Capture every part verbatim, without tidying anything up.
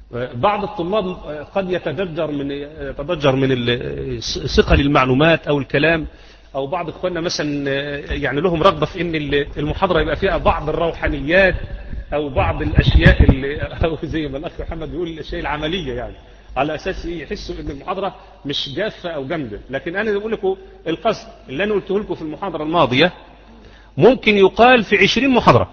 بعض الطلاب قد يتضجر من يتضجر من ثقل المعلومات أو الكلام، أو بعض إخواننا مثلا يعني لهم رغبة في إن المحاضرة يبقى فيها بعض الروحانيات أو بعض الأشياء اللي أو زي ما الأخ محمد بيقول الأشياء العملية، يعني على أساس يحسوا إن المحاضرة مش جافة أو جامدة. لكن أنا بقول لكم القصد اللي أنا قلته لكم في المحاضرة الماضية ممكن يقال في عشرين محاضرة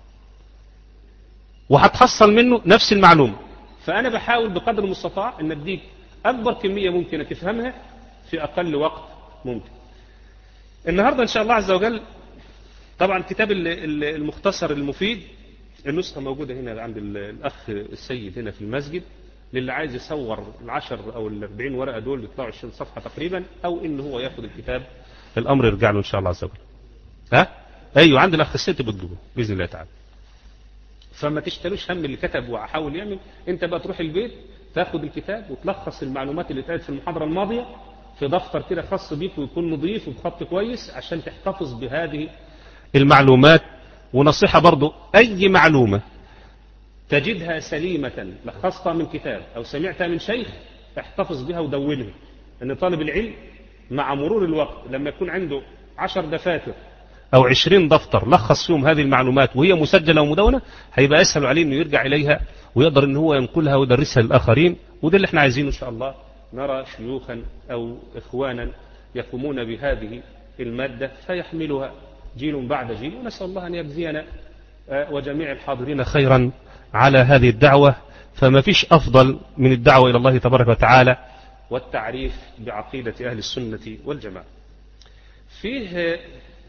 وهتحصل منه نفس المعلومة. فأنا بحاول بقدر المستطاع أن أديك أكبر كمية ممكنة تفهمها في أقل وقت ممكن. النهاردة إن شاء الله عز وجل طبعا كتاب المختصر المفيد النسخة موجودة هنا عند الأخ السيد هنا في المسجد، للي عايز يصور العشر أو الأربعين ورقة دول بيطلعوا عشرين صفحة تقريبا، أو إن هو ياخد الكتاب الأمر يرجع له إن شاء الله عز وجل. ها؟ أيوه عند الأخ السيد بتجيبه بإذن الله تعالى. فما تشتروش هم اللي كتب وحاول يعمل، انت بقى تروح البيت تاخد الكتاب وتلخص المعلومات اللي اتقالت في المحاضرة الماضية في دفتر كده خاص بيك ويكون نظيف وبخط كويس عشان تحتفظ بهذه المعلومات. ونصيحة برضو، اي معلومة تجدها سليمة لخصتها من كتاب او سمعتها من شيخ احتفظ بها ودونها. ان طالب العلم مع مرور الوقت لما يكون عنده عشر دفاتر أو عشرين دفتر لخص فيهم هذه المعلومات وهي مسجلة ومدونة هيبقى أسهل عليه أنه يرجع إليها ويقدر أنه هو ينقلها ويدرسها للآخرين. وده اللي احنا عايزينه إن شاء الله، نرى شيوخا أو إخوانا يقومون بهذه المادة فيحملها جيل بعد جيل. ونسأل الله أن يجزينا وجميع الحاضرين خيرا على هذه الدعوة. فما فيش أفضل من الدعوة إلى الله تبارك وتعالى والتعريف بعقيدة أهل السنة والجماعة. فيه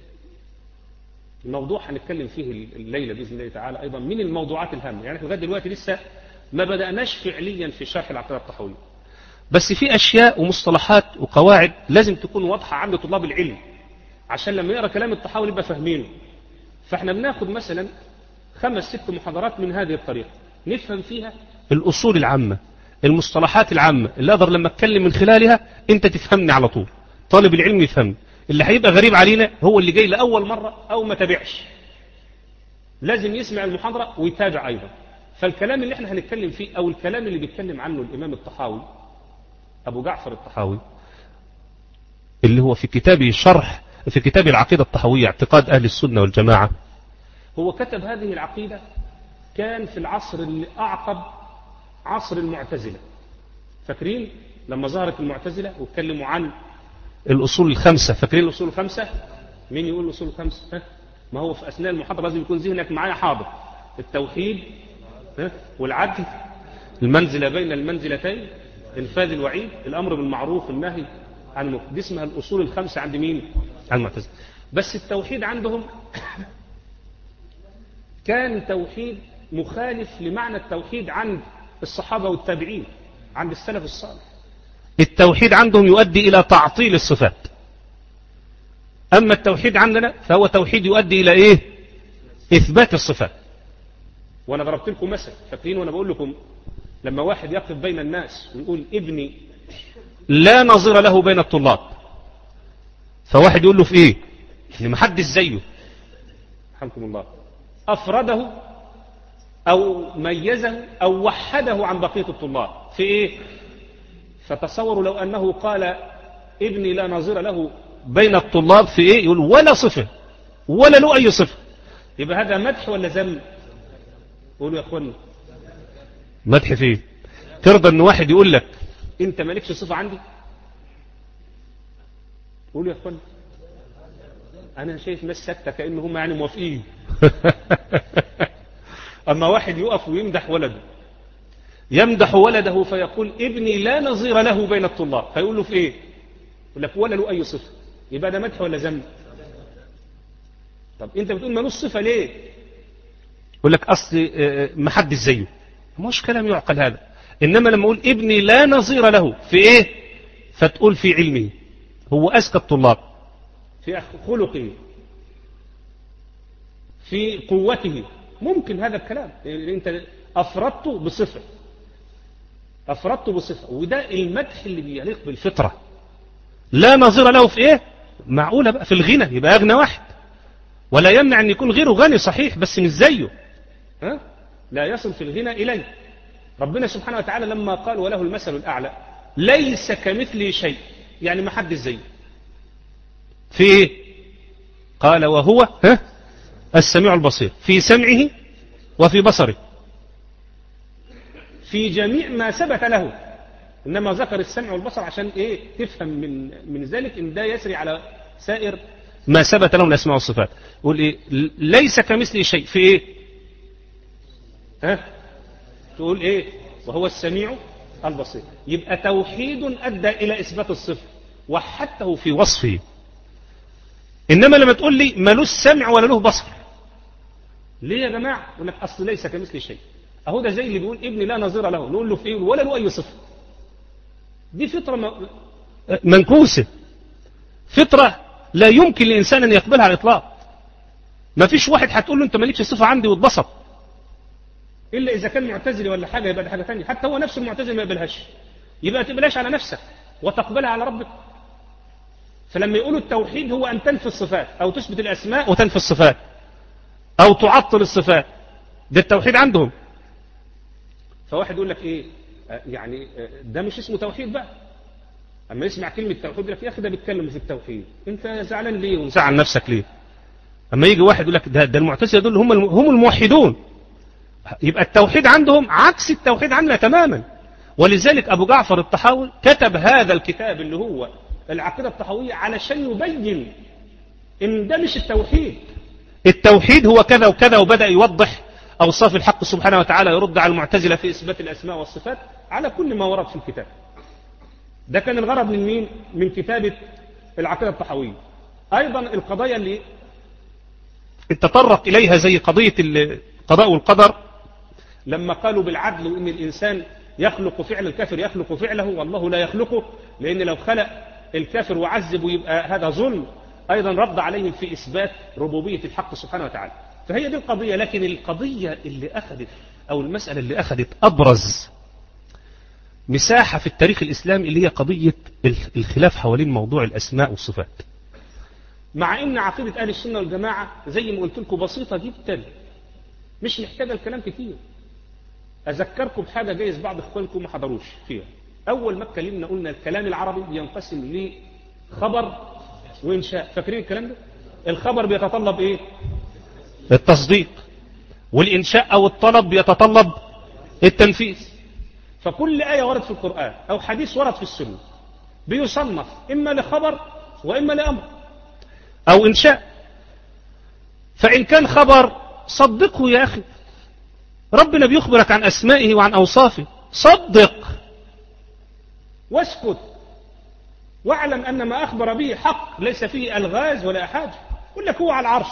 الموضوع هنتكلم فيه الليلة بإذن الله تعالى أيضا من الموضوعات الهامة، يعني لغاية دلوقتي لسه ما بدأناش فعليا في شرح العقيدة الطحاوية، بس في أشياء ومصطلحات وقواعد لازم تكون واضحة عند طلاب العلم عشان لما يقرأ كلام الطحاوي يبقى فاهمينه. فاحنا بناخد مثلا خمس ست محاضرات من هذه الطريقة نفهم فيها الأصول العامة، المصطلحات العامة اللي أقدر لما أتكلم من خلالها أنت تفهمني على طول، طالب العلم يفهمني. اللي هيبقى غريب علينا هو اللي جاي لأول مرة أو ما تابعش، لازم يسمع المحاضرة ويتابع أيضا. فالكلام اللي احنا هنتكلم فيه أو الكلام اللي بيتكلم عنه الإمام الطحاوي أبو جعفر الطحاوي اللي هو في كتابه شرح في كتاب العقيدة الطحاوية اعتقاد أهل السنة والجماعة، هو كتب هذه العقيدة كان في العصر اللي أعقب عصر المعتزلة. فاكرين لما ظهرت المعتزلة واتكلموا عن الأصول الخمسة؟ فاكرين الأصول الخمسة؟ مين يقول الأصول الخمسة؟ ها؟ ما هو في أثناء المحاضرة لازم يكون ذهنك معايا حاضر. التوحيد، ها؟ والعدل، المنزلة بين المنزلتين، إنفاذ الوعيد، الأمر بالمعروف، النهي عن المنكر. دي اسمها الأصول الخمسة عند مين؟ عند المعتزلة. بس التوحيد عندهم كان توحيد مخالف لمعنى التوحيد عند الصحابة والتابعين، عند السلف الصالح. التوحيد عندهم يؤدي إلى تعطيل الصفات، أما التوحيد عندنا فهو توحيد يؤدي إلى إيه؟ إثبات الصفات. وأنا ضربت لكم مثل، فاكرين وأنا بقول لكم لما واحد يقف بين الناس ويقول ابني لا نظير له بين الطلاب، فواحد يقول له في إيه؟ إن محدش زيه، رحمكم الله، أفرده أو ميزه أو وحده عن بقية الطلاب في إيه؟ فتصوروا لو أنه قال ابني لا نظير له بين الطلاب في إيه؟ يقول ولا صفة ولا له أي صفة، يبقى هذا مدح ولا ذم؟ قولوا يا أخوانا، مدح فيه. ترضى أن واحد يقول لك أنت مالكش صفة عندي؟ قولوا يا أخوانا. أنا شايف ناس سكتة كأنهم يعني موافقين. أما واحد يقف ويمدح ولده، يمدح ولده فيقول ابني لا نظير له بين الطلاب، فيقول له في إيه؟ يقول لك ولا له أي صفة، يبقى ده مدح ولا ذم؟ طب أنت بتقول مالوش صفة ليه؟ يقول لك أصل ما حدش زيه. مش كلام يعقل هذا. إنما لما أقول ابني لا نظير له في إيه؟ فتقول في علمه، هو أذكى الطلاب، في خلقه، في قوته، ممكن هذا الكلام. أنت أفردته بصفة، أفردته بصفة، وده المدح اللي بيليق بالفطرة. لا نظير له في إيه؟ معقولة بقى في الغنى يبقى أغنى واحد، ولا يمنع أن يكون غيره غني صحيح بس مش زيه، ها؟ لا يصل في الغنى إليه، ربنا سبحانه وتعالى لما قال وله المثل الأعلى ليس كمثله شيء، يعني ما حد زيه في ايه؟ قال وهو ها السميع البصير، في سمعه وفي بصره، في جميع ما ثبت له. إنما ذكر السمع والبصر عشان ايه؟ تفهم من من ذلك ان ده يسري على سائر ما ثبت له من الأسماء والصفات. يقول ايه؟ ليس كمثله شيء في ايه؟ ها؟ تقول ايه؟ وهو السميع البصير. يبقى توحيد أدى إلى إثبات الصفة، وحدته في وصفه. إنما لما تقول لي ملوش سمع ولا له بصر، ليه يا جماعة؟ يقول لك أصل ليس كمثل شيء. أهو ده زي اللي بيقول ابني لا نظير له، نقول له في إيه؟ ولا له أي صفة. دي فطرة منكوسة، فطرة لا يمكن لإنسان أن يقبلها على الإطلاق. ما فيش واحد هتقول له أنت مالكش صفة عندي واتبسط، إلا إذا كان معتزلي ولا حاجة، يبقى ده حاجة ثانية. حتى هو نفسه المعتزل ما يقبلهاش، يبقى تقبلهاش على نفسك وتقبلها على ربك. فلما يقولوا التوحيد هو أن تنفي الصفات، أو تثبت الأسماء وتنفي الصفات، أو تعطل الصفات، ده التوحيد عندهم. فواحد يقول لك إيه؟ يعني ده مش اسمه توحيد بقى. أما يسمع كلمة توحيد يقول لك يا أخي ده بيتكلم في التوحيد، أنت زعلان ليه وزعل نفسك ليه؟ أما يجي واحد يقول لك ده, ده المعتزلة دول هم هم الموحدون، يبقى التوحيد عندهم عكس التوحيد عندنا تماما. ولذلك أبو جعفر الطحاوي كتب هذا الكتاب اللي هو العقيدة الطحاوية علشان يبين إن ده مش التوحيد. التوحيد هو كذا وكذا، وبدأ يوضح أوصاف الحق سبحانه وتعالى، يرد على المعتزلة في إثبات الأسماء والصفات على كل ما ورد في الكتاب. ده كان الغرض من مين؟ من كتابة العقيدة الطحاوية. أيضا القضايا اللي تطرق إليها زي قضية القضاء والقدر، لما قالوا بالعدل وإن الإنسان يخلق فعل الكافر يخلق فعله والله لا يخلقه، لأن لو خلق الكافر وعذب يبقى هذا ظلم. أيضا رد عليهم في إثبات ربوبية الحق سبحانه وتعالى. فهي دي القضية. لكن القضية اللي أخذت أو المسألة اللي أخذت أبرز مساحة في التاريخ الإسلامي اللي هي قضية الخلاف حوالين موضوع الأسماء والصفات، مع إن عقيدة أهل السنة والجماعة زي ما قلت لكم بسيطة جدا، مش محتاجة الكلام كتير. أذكركم بحاجة جايز بعض إخوانكم ما حضروش فيها. أول ما اتكلمنا قلنا الكلام العربي بينقسم لخبر وإنشاء. فاكرين الكلام ده؟ الخبر بيتطلب إيه؟ التصديق. والإنشاء أو الطلب بيتطلب التنفيذ. فكل آية ورد في القرآن أو حديث ورد في السنة بيصنف إما لخبر وإما لأمر أو إنشاء. فإن كان خبر صدقه يا أخي، ربنا بيخبرك عن أسمائه وعن أوصافه، صدق واسكت واعلم أن ما أخبر به حق ليس فيه ألغاز ولا حاجة. يقول لك هو على العرش،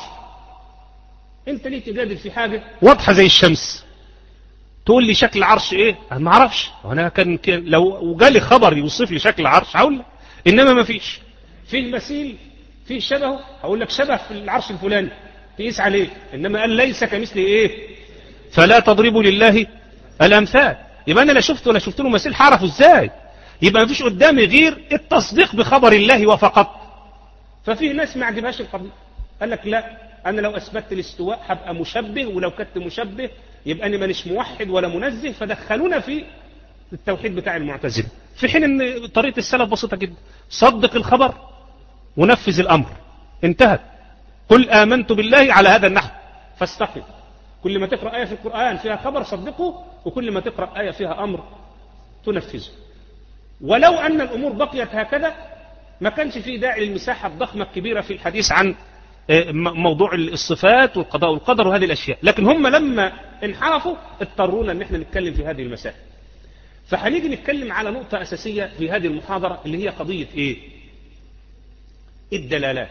أنت ليه تجادل في حاجة واضحة زي الشمس؟ تقول لي شكل العرش إيه؟ أنا ما أعرفش. وأنا كان, كان لو جالي خبر يوصف لي شكل العرش هقول لك، إنما ما فيش. فيه مثيل، فيه شبهه، هقول لك شبه في العرش الفلاني تقيس عليه. إنما قال ليس كمثله إيه؟ فلا تضربوا لله الأمثال. يبقى أنا لا شفت ولا شفت له مثيل، حعرفه إزاي؟ يبقى ما فيش قدامي غير التصديق بخبر الله وفقط. ففي ناس ما عجبهاش القضية، قال لك لا، أنا لو أثبتت الاستواء هبقى مشبه، ولو كنت مشبه يبقى أنا مانيش موحد ولا منزه، فدخلونا في التوحيد بتاع المعتزلة. في حين أن طريقة السلف بسيطة جدا، صدق الخبر ونفذ الأمر، انتهت. قل آمنت بالله على هذا النحو فاستقم. كل ما تقرأ آية في القرآن فيها خبر صدقه، وكل ما تقرأ آية فيها أمر تنفذه. ولو أن الأمور بقيت هكذا ما كانش فيه داعي للمساحة الضخمة الكبيرة في الحديث عن موضوع الصفات والقضاء والقدر وهذه الأشياء. لكن هم لما انحرفوا اضطرونا أن احنا نتكلم في هذه المسائل. فهنيجي نتكلم على نقطة أساسية في هذه المحاضرة اللي هي قضية إيه؟ الدلالات.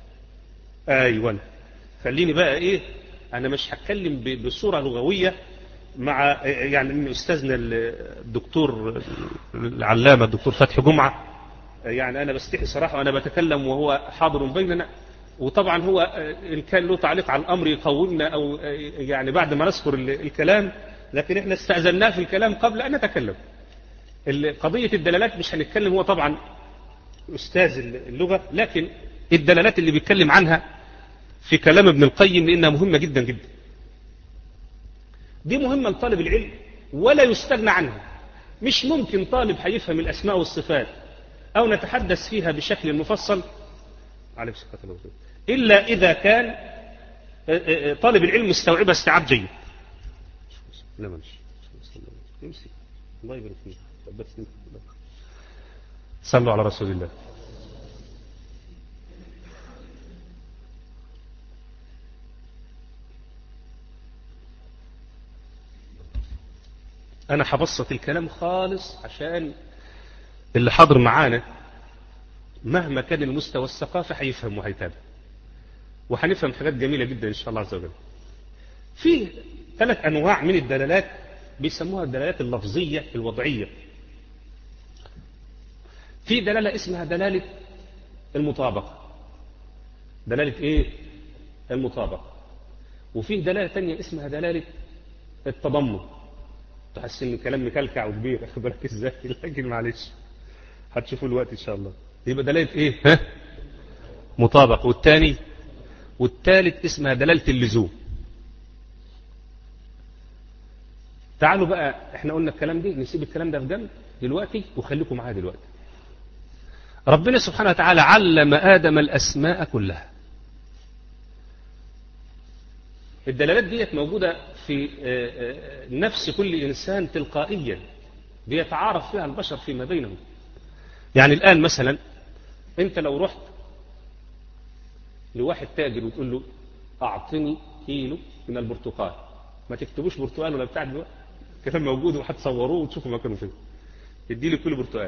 أيوة، خليني بقى إيه، أنا مش هتكلم بصورة لغوية مع يعني من أستاذنا الدكتور العلامة الدكتور فتحي جمعة. يعني أنا بستحي صراحة وأنا بتكلم وهو حاضر بيننا، وطبعا هو إن كان له تعليق على الأمر يقومنا أو يعني بعد ما نذكر الكلام، لكن إحنا استأذناه في الكلام قبل أن نتكلم. قضية الدلالات مش هنتكلم، هو طبعا أستاذ اللغة، لكن الدلالات اللي بيتكلم عنها في كلام ابن القيم لأنها مهمة جدا جدا. دي مهمة لطالب العلم ولا يستغنى عنها. مش ممكن طالب هيفهم الأسماء والصفات أو نتحدث فيها بشكل مفصل عليه الصلاة والسلام إلا إذا كان طالب العلم مستوعبها استيعاب جيد. لا ماشي امسك الله يبارك فيك. صلوا على رسول الله. أنا حبسط الكلام خالص عشان اللي حاضر معانا مهما كان المستوى الثقافي هيفهم وهيتابع وهنفهم حاجات جميلة جدا إن شاء الله عز وجل. في ثلاث أنواع من الدلالات بيسموها الدلالات اللفظية الوضعية. في دلالة اسمها دلالة المطابقة، دلالة إيه؟ المطابقة. وفي دلالة تانية اسمها دلالة التضمن. تحس ان الكلام مكلكع وكبير، اخد بالك ازاي؟ لكن معلش هتشوفوا الوقت ان شاء الله. يبقى دلاله ايه؟ ها؟ مطابق. والثاني والثالث اسمها دلاله اللزوم. تعالوا بقى، احنا قلنا الكلام دي نسيب الكلام ده في جنب دلوقتي وخليكم معايا دلوقتي. ربنا سبحانه وتعالى علم آدم الأسماء كلها. الدلالات ديت موجودة في نفس كل إنسان تلقائيا بيتعارف فيها البشر فيما بينهم. يعني الآن مثلا أنت لو رحت لواحد تاجر وتقول له أعطني كيلو من البرتقال، ما تكتبوش برتقال ولا بتاع دلوقتي، كلام موجود وهتصوروه وتشوفوا مكانه فين. ادي لي كيلو برتقال،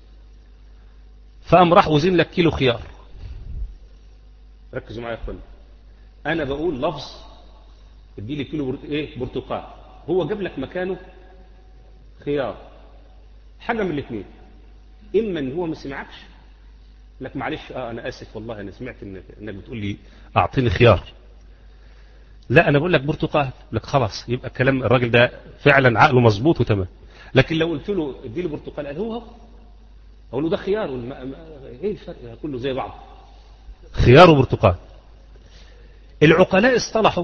فقام راح وزن لك كيلو خيار. ركزوا معايا يا اخوانا، انا بقول لفظ ادي لي كيلو برت... ايه برتقال، هو جاب لك مكانه خيار. حاجه من الاثنين، اما ان هو ما سمعكش لك معلش اه انا اسف والله انا سمعت انك, إنك بتقول لي اعطيني خيار، لا انا بقول لك برتقال، لك خلاص يبقى الكلام الراجل ده فعلا عقله مظبوط وتمام. لكن لو قلت له ادي لي برتقال قال هو اقول له ده خيار والما... ايه الفرق؟ كله زي بعض، خيار وبرتقال. العقلاء اصطلحوا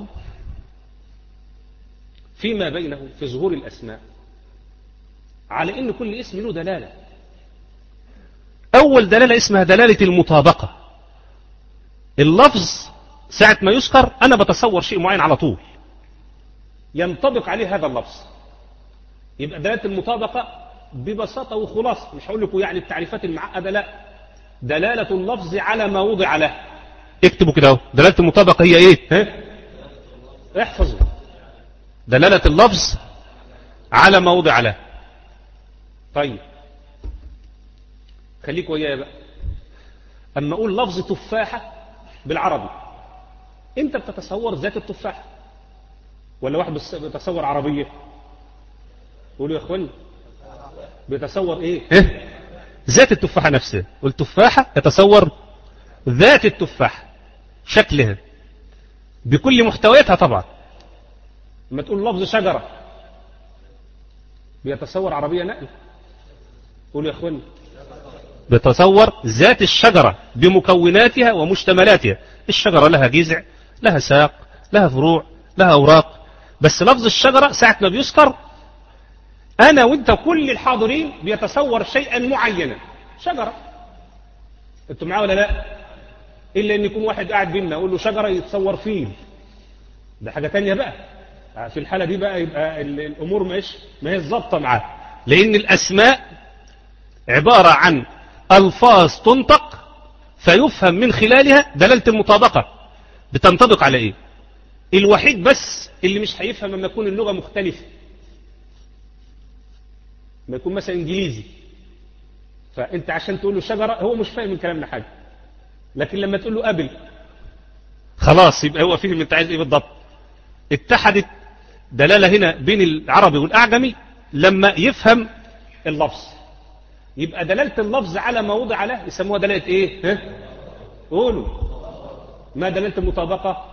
فيما بينهم في ظهور الاسماء على ان كل اسم له دلاله. اول دلاله اسمها دلاله المطابقه. اللفظ ساعه ما يذكر انا بتصور شيء معين على طول ينطبق عليه هذا اللفظ، يبقى دلاله المطابقه ببساطه وخلاصه. مش هقول لكم يعني التعريفات المعقده، لا، دلاله اللفظ على ما وضع له. اكتبوا كده اهو، دلاله المطابقه هي ايه؟ ها؟ احفظوا، دلاله اللفظ على ما وضع له. طيب خليكوا ويايا بقى. اما اقول لفظ تفاحه بالعربي، انت بتتصور ذات التفاحه ولا واحد بيتصور عربيه؟ قولوا يا اخواني، بيتصور ايه؟ إيه؟ ذات التفاحه نفسها. والتفاحه يتصور ذات التفاحه، شكلها بكل محتوياتها طبعا. لما تقول لفظ شجره بيتصور عربيه نقل. قولوا يا اخواني، بيتصور ذات الشجره بمكوناتها ومشتملاتها. الشجره لها جذع، لها ساق، لها فروع، لها اوراق. بس لفظ الشجره ساعه ما بيذكر انا وانت كل الحاضرين بيتصور شيئا معينا، شجره. انتوا معايا ولا لا؟ الا ان يكون واحد قاعد بينا اقول له شجره يتصور فيل، ده حاجه تانية بقى. في الحاله دي بقى يبقى الامور مش ما هي ظابطه معاه، لان الاسماء عباره عن الفاظ تنطق فيفهم من خلالها دلاله المطابقه بتنطبق على ايه. الوحيد بس اللي مش هيفهم لما تكون اللغه مختلفه، ما يكون مثلا انجليزي، فانت عشان تقول له شجره هو مش فاهم من كلامنا حاجه، لكن لما تقول له ابل خلاص يبقى هو فهم انت عايز ايه بالضبط. اتحدت دلاله هنا بين العربي والاعجمي لما يفهم اللفظ. يبقى دلاله اللفظ على ما وضع له يسموها دلاله ايه؟ ها؟ قولوا ما دلاله المطابقه؟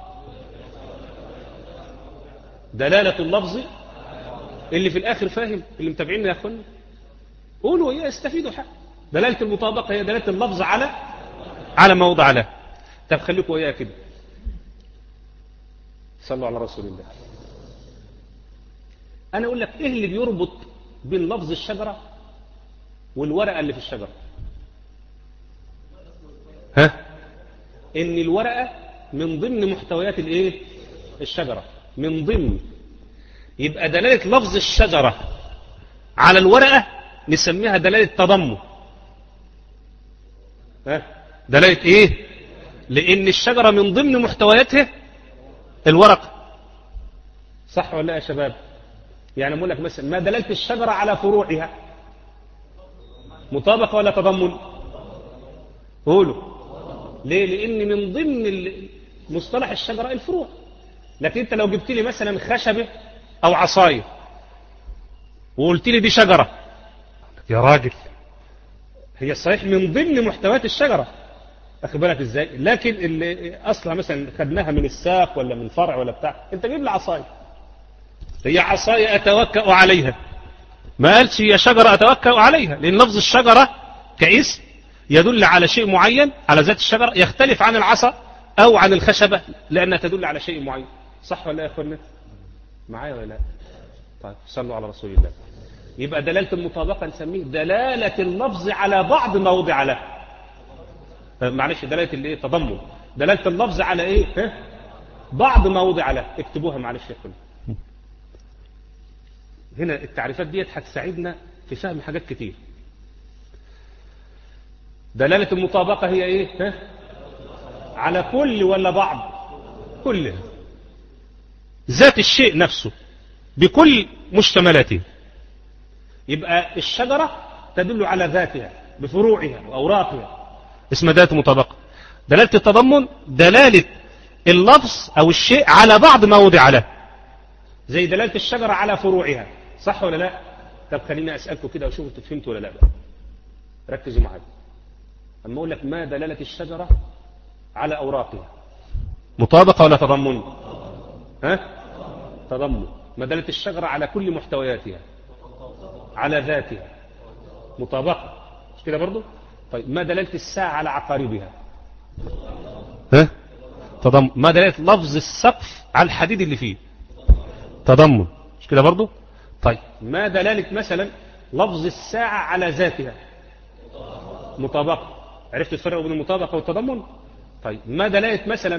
دلاله اللفظ اللي في الاخر فاهم، اللي متابعيننا يا اخوانا قولوا ايه استفيدوا حق. دلاله المطابقه هي دلاله اللفظ على على ما وضع له. طب خليكم ويايا كده، صلوا على رسول الله. أنا أقول لك إيه اللي بيربط بين لفظ الشجرة والورقة اللي في الشجرة؟ ها؟ إن الورقة من ضمن محتويات الإيه؟ الشجرة، من ضمن. يبقى دلالة لفظ الشجرة على الورقة نسميها دلالة تضمن. ها؟ دلالة إيه؟ لأن الشجرة من ضمن محتوياتها الورقة. صح ولا لا يا شباب؟ يعني أقول لك مثلا ما دلالة الشجرة على فروعها؟ مطابقة ولا تضمن؟ قولوا. ليه؟ لأن من ضمن مصطلح الشجرة الفروع. لكن أنت لو جبت لي مثلا خشبة أو عصاية وقلت لي دي شجرة، يا راجل هي صحيح من ضمن محتويات الشجرة، أخذ بالك إزاي؟ لكن اللي أصلا مثلا خدناها من الساق ولا من فرع ولا بتاع، أنت جيب لي عصاية، هي عصاية أتوكأ عليها، ما قالش هي شجرة أتوكأ عليها، لأن لفظ الشجرة كاسم يدل على شيء معين، على ذات الشجرة، يختلف عن العصا أو عن الخشبة لأنها تدل على شيء معين. صح ولا يا أخوانا؟ معايا ولا لا؟ طيب صلوا على رسول الله. يبقى دلالة المطابقة نسميه دلالة اللفظ على بعض ما وضع له. معلش دلالة الايه؟ تضمن. دلالة اللفظ على ايه؟ ها؟ بعض ما وضع له. اكتبوها معلش يا اخوانا. هنا التعريفات ديت هتساعدنا في فهم حاجات كتير. دلالة المطابقة هي ايه؟ ها؟ على كل ولا بعض؟ كلها. ذات الشيء نفسه بكل مشتملاته. يبقى الشجرة تدل على ذاتها بفروعها وأوراقها، اسمها دلالة المطابقة. دلالة التضمن دلالة اللفظ أو الشيء على بعض ما وضع له، زي دلالة الشجرة على فروعها. صح ولا لا؟ طب خليني أسألكم كده وشوفوا انتوا فهمتوا ولا لا بقى. ركزوا معايا. أما أقول لك ما دلالة الشجرة على أوراقها، مطابقة ولا تضمن؟ ها؟ تضمن. ما دلالة الشجرة على كل محتوياتها، على ذاتها، مطابقة، مش كده برضو؟ طيب ما دلالة الساعة على عقاربها؟ ها؟ تضمن. ما دلالة لفظ السقف على الحديد اللي فيه؟ تضمن، مش كده برضو؟ طيب ما دلالة مثلا لفظ الساعة على ذاتها؟ مطابقة. عرفت تفرق بين المطابقة والتضمن؟ طيب ما دلالة مثلا،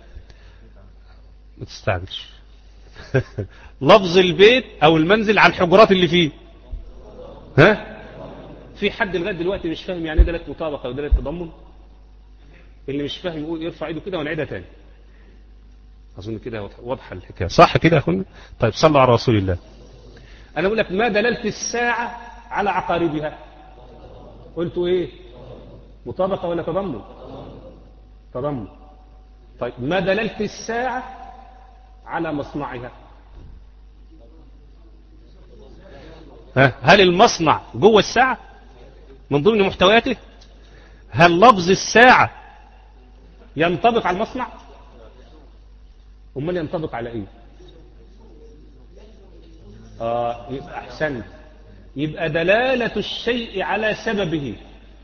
ما تستعجلش لفظ البيت او المنزل على الحجرات اللي فيه؟ ها؟ في حد لغايه دلوقتي مش فاهم يعني ايه دلاله مطابقه ودلاله تضمن؟ اللي مش فاهم يقول يرفع ايده كده ونعيدها تاني. اظن كده واضحه الحكايه. صح كده يا اخوانا؟ طيب صلوا على رسول الله. انا اقول لك ما دلاله الساعه على عقاربها؟ قلتوا ايه؟ مطابقه ولا تضمن؟ تضمن. طيب ما دلاله الساعه على مصنعها؟ ها؟ هل المصنع جوه الساعة من ضمن محتوياته؟ هل لفظ الساعة ينطبق على المصنع؟ امال ينطبق على ايه؟ اه يبقى احسنت. يبقى دلالة الشيء على سببه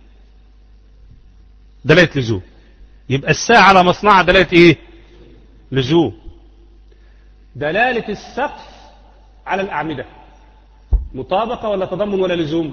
دلالة لزوم. يبقى الساعة على مصنعها دلالة ايه؟ لزوم. دلالة السقف على الأعمدة مطابقة ولا تضمن ولا لزوم؟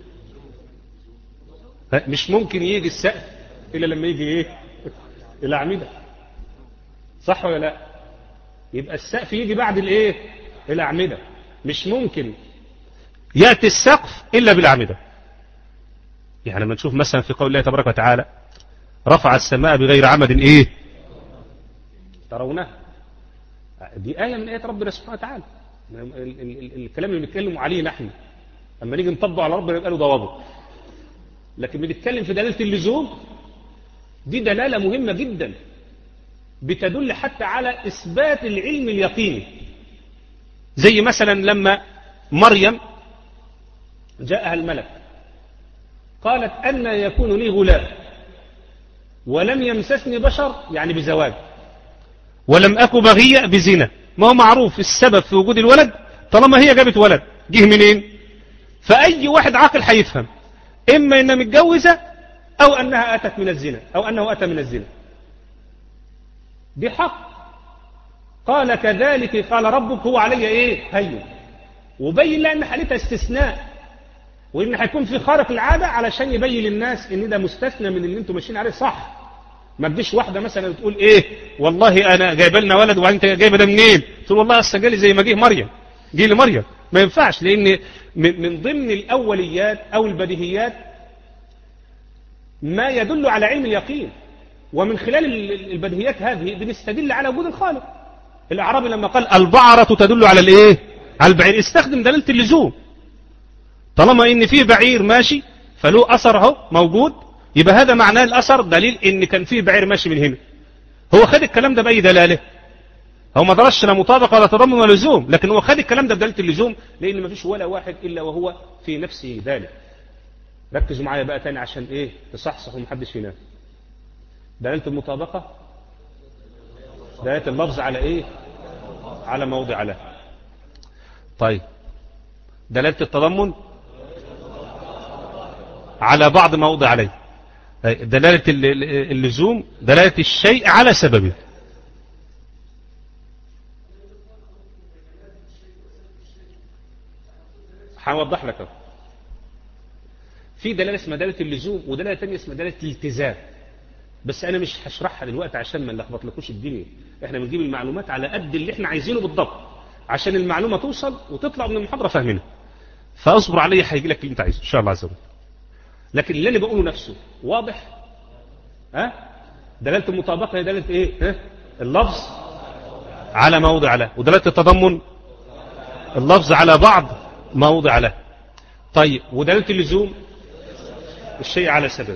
مش ممكن يجي السقف إلا لما يجي إيه؟ الأعمدة. صح ولا لا؟ يبقى السقف يجي بعد الإيه؟ الأعمدة. مش ممكن يأتي السقف إلا بالأعمدة. يعني لما نشوف مثلا في قول الله تبارك وتعالى رفع السماء بغير عمد إيه؟ ترونها. دي آية من آيات ربنا سبحانه وتعالى. الكلام اللي بنتكلم عليه نحن اما نيجي نطبق على ربنا يبقى له ضوابط. لكن بنتكلم في دلالة اللزوم، دي دلالة مهمة جدا بتدل حتى على إثبات العلم اليقيني. زي مثلا لما مريم جاءها الملك قالت أن يكون لي غلام ولم يمسسني بشر، يعني بزواج، ولم أك بغية بزنا. ما هو معروف السبب في وجود الولد طالما هي جابت ولد جه منين؟ فأي واحد عاقل هيفهم إما إنها متجوزة أو أنها أتت من الزنا أو أنه أتى من الزنا. دي حق. قال كذلك قال ربك هو علي إيه؟ هين. وبين لها ان حالتها استثناء وان هيكون في خارق العاده علشان يبين للناس ان ده مستثنى من اللي انتم ماشيين عليه صح. ما تجيش واحده مثلا تقول ايه والله انا جايبه لنا ولد وانت جايبه ده منين؟ تقول والله اصل جالي زي ما جه مريم، جه لي مريم. ما ينفعش، لان من ضمن الاوليات او البديهيات ما يدل على علم اليقين، ومن خلال البديهيات هذه بنستدل على وجود الخالق. الاعرابي لما قال البعره تدل على الايه؟ على البعير، استخدم دلاله اللزوم. طالما ان فيه بعير ماشي فله اثر اهو موجود، يبقى هذا معناه الاثر دليل ان كان فيه بعير ماشي من هنا. هو خد الكلام ده باي دلاله؟ هو ما درسش لا مطابقه ولا تضمن ولا لزوم، لكن هو خد الكلام ده بدلاله اللزوم، لان ما فيش ولا واحد الا وهو في نفسه ذلك. ركزوا معايا بقى تاني عشان ايه تصحصح ومحدش ينام. دلاله المطابقه دلاله اللفظ على ايه؟ على موضع له. طيب دلاله التضمن على بعض موضع عليه. دلاله اللزوم دلاله الشيء على سببه. هوضح لك. في دلاله اسمها دلاله اللزوم ودلاله ثانيه اسمها دلاله الالتزام، بس انا مش هشرحها دلوقتي عشان ما نلخبطلكوش الدنيا. احنا بنجيب المعلومات على قد اللي احنا عايزينه بالضبط عشان المعلومه توصل وتطلع من المحاضره فاهمينها. فاصبر عليا هيجي لك اللي انت عايزه ان شاء الله عز وجل. لكن اللي انا بقوله نفسه واضح؟ ها؟ دلاله المطابقه هي دلاله ايه؟ ها؟ اللفظ على موضع له، ودلاله التضمن اللفظ على بعض موضع له. طيب ودلاله اللزوم الشيء على سبب.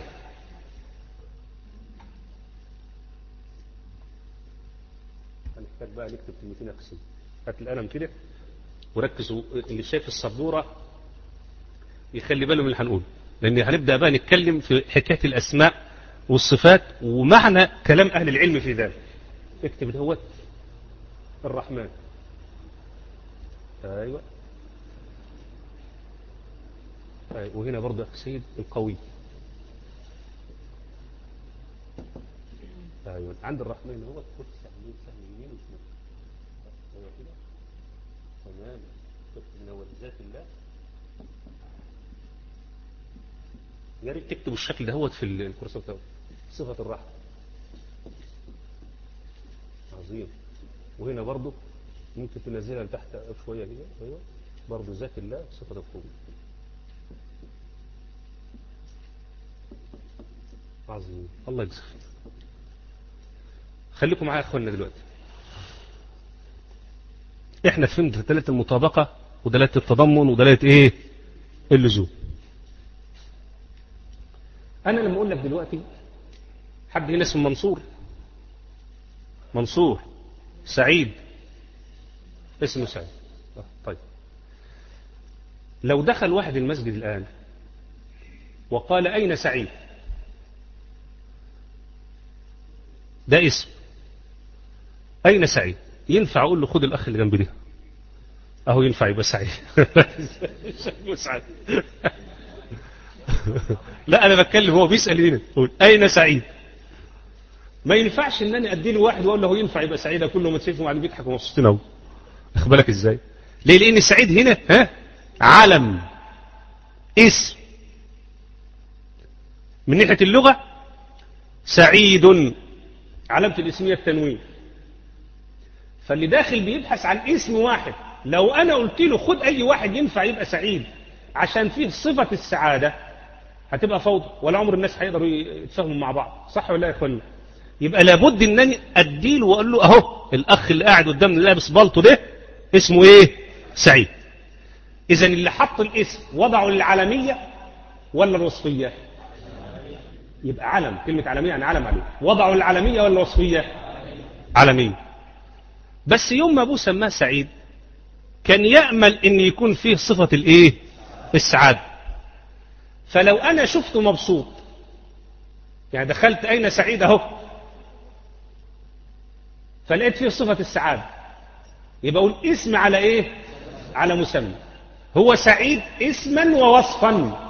هنحتاج بقى نكتب كلمتين اقسم. هات القلم كده وركزوا، اللي شايف السبوره يخلي باله من اللي هنقوله، لان هنبدا بقى نتكلم في حكايه الاسماء والصفات ومعنى كلام اهل العلم في ذلك. اكتب دوت الرحمن. ايوه أيوة. وهنا برضه يا سيد القوي. ايوه عند الرحمن هو خد سهمين سهم يمين وشمال. ايوه كده تمام. تكتب من اول ذات الله. يا ريت تكتبوا الشكل دهوت في الكورس بتاعه. صفة الرحمة. عظيم. وهنا برضه ممكن تنزلها لتحت شوية كده. ايوه برضه ذات الله صفة القوة. عظيم. الله يجزاك. خليكم معايا يا اخواننا دلوقتي. احنا فهمنا دلاله المطابقه ودلاله التضمن ودلاله ايه؟ اللزوم. انا لما اقول لك دلوقتي حد هنا اسمه منصور، منصور سعيد، اسمه سعيد. طيب لو دخل واحد المسجد الان وقال اين سعيد؟ ده اسم. أين سعيد؟ ينفع أقول له خد الأخ اللي جنبي ده أهو ينفع يبقى سعيد. لا أنا بتكلم هو بيسأل هنا يقول أين سعيد؟ ما ينفعش إن أنا أدي له واحد وأقول له هو ينفع يبقى سعيد كله ما تشوفهم وبعدين بيضحكوا ومبسوطين أهو. أخد بالك إزاي؟ ليه؟ لأن سعيد هنا ها علم اسم من ناحية اللغة. سعيد علامة الاسمية التنوين. فاللي داخل بيبحث عن اسم واحد. لو أنا قلت له خد أي واحد ينفع يبقى سعيد عشان فيه صفة السعادة هتبقى فوضى ولا عمر الناس هيقدروا يتفاهموا مع بعض. صح ولا يا إخواني؟ يبقى لابد إنني أديله وأقول له أهو الأخ اللي قاعد قدامنا لابس بالطو ده اسمه إيه؟ سعيد. إذن اللي حط الاسم وضعه للعالمية ولا الوصفية؟ يبقى علم. كلمة عالمية يعني علم عليه. وضعوا العالمية ولا الوصفية؟ عالمية. بس يوم ما أبوه سماه سعيد كان يأمل إن يكون فيه صفة الإيه؟ السعادة. فلو أنا شفته مبسوط يعني دخلت أين سعيد أهو فلقيت فيه صفة السعادة يبقى أقول اسم على إيه؟ على مسمى. هو سعيد اسما ووصفا.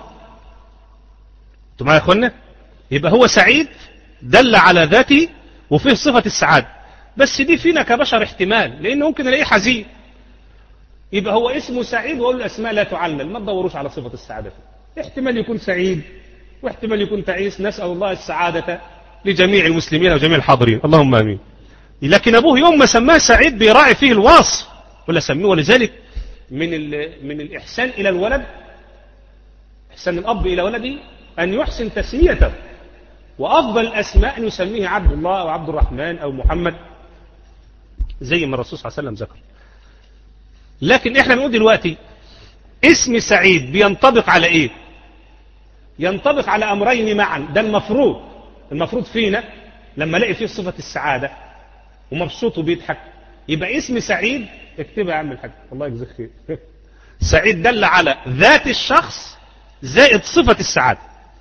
أنتم معايا يا أخوانا؟ يبقى هو سعيد دل على ذاته وفيه صفة السعادة. بس دي فينا كبشر احتمال، لأنه ممكن الاقيه حزين. يبقى هو اسمه سعيد وأقول الأسماء لا تعلل، ما تدوروش على صفة السعادة فيه. احتمال يكون سعيد واحتمال يكون تعيس، نسأل الله السعادة لجميع المسلمين وجميع الحاضرين، اللهم آمين. لكن أبوه يوم ما سماه سعيد بيراعي فيه الوصف ولا سميه. ولذلك من من الإحسان إلى الولد، إحسان الأب إلى ولده أن يحسن تسميته، وأفضل الأسماء أن يسميه عبد الله أو عبد الرحمن أو محمد زي ما الرسول صلى الله عليه وسلم ذكر. لكن إحنا نقول دلوقتي اسم سعيد بينطبق على إيه؟ ينطبق على أمرين معا. ده المفروض المفروض فينا لما الاقي فيه صفة السعادة ومبسوط وبيضحك يبقى اسم سعيد. اكتبها يا عم الحاج الله يجزيك خير. سعيد دل على ذات الشخص زائد صفة السعادة.